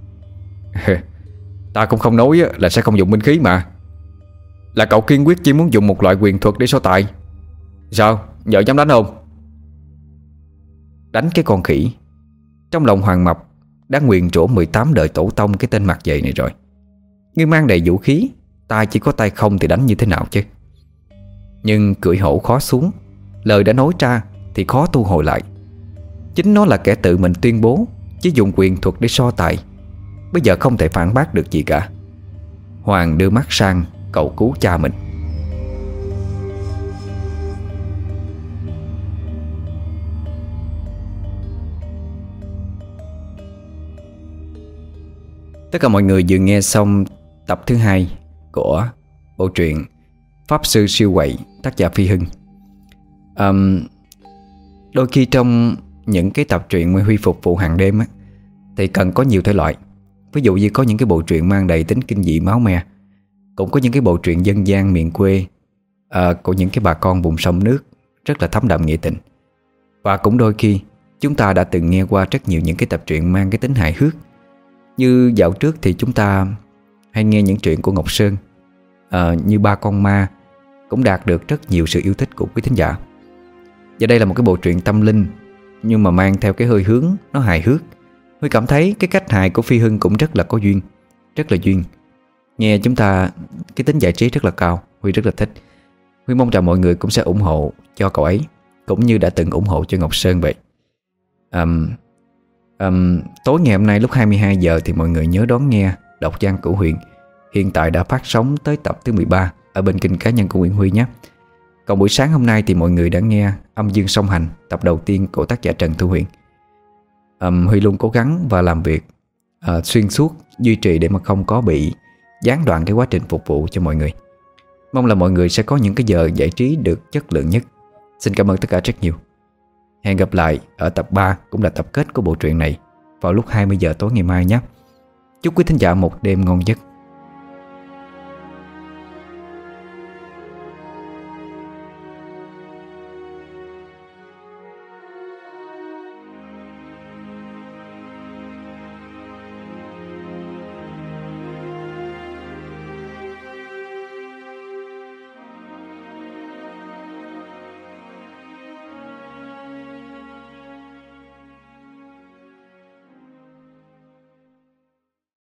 Ta cũng không nói là sẽ không dùng binh khí mà. Là cậu kiên quyết chỉ muốn dùng một loại quyền thuật để so tài. Sao, vợ dám đánh không? Đánh cái con khỉ. Trong lòng Hoàng Mập đã nguyền rủa 18 đời tổ tông cái tên mặt dày này rồi. Ngươi mang đầy vũ khí, ta chỉ có tay không thì đánh như thế nào chứ? Nhưng cưỡi hổ khó xuống, lời đã nói ra thì khó thu hồi lại. Chính nó là kẻ tự mình tuyên bố chỉ dùng quyền thuật để so tài, bây giờ không thể phản bác được gì cả. Hoàng đưa mắt sang cầu cứu cha mình. Tất cả mọi người vừa nghe xong tập thứ 2 của bộ truyện Pháp Sư Siêu Quậy, tác giả Phi Hưng. Đôi khi trong những cái tập truyện mà Huy phục vụ hàng đêm á, thì cần có nhiều thể loại. Ví dụ như có những cái bộ truyện mang đầy tính kinh dị máu me, cũng có những cái bộ truyện dân gian miền quê của những cái bà con vùng sông nước rất là thấm đậm nghĩa tình. Và cũng đôi khi chúng ta đã từng nghe qua rất nhiều những cái tập truyện mang cái tính hài hước. Như dạo trước thì chúng ta hay nghe những truyện của Ngọc Sơn, như Ba Con Ma, cũng đạt được rất nhiều sự yêu thích của quý thính giả. Và đây là một cái bộ truyện tâm linh, nhưng mà mang theo cái hơi hướng nó hài hước. Huy cảm thấy cái cách hài của Phi Hưng cũng rất là có duyên, rất là duyên. Nghe chúng ta cái tính giải trí rất là cao, Huy rất là thích. Huy mong rằng mọi người cũng sẽ ủng hộ cho cậu ấy, cũng như đã từng ủng hộ cho Ngọc Sơn vậy. Tối ngày hôm nay lúc 22 giờ thì mọi người nhớ đón nghe Độc Giang Cửu Huyền. Hiện tại đã phát sóng tới tập thứ 13 ở bên kênh cá nhân của Nguyễn Huy nhé. Còn buổi sáng hôm nay thì mọi người đã nghe Âm Dương Song Hành, tập đầu tiên của tác giả Trần Thu Huyền. Huy luôn cố gắng và làm việc xuyên suốt, duy trì để mà không có bị gián đoạn cái quá trình phục vụ cho mọi người. Mong là mọi người sẽ có những cái giờ giải trí được chất lượng nhất. Xin cảm ơn tất cả rất nhiều. Hẹn gặp lại ở tập 3, cũng là tập kết của bộ truyện này, vào lúc 20 giờ tối ngày mai nhé. Chúc quý thính giả một đêm ngon giấc.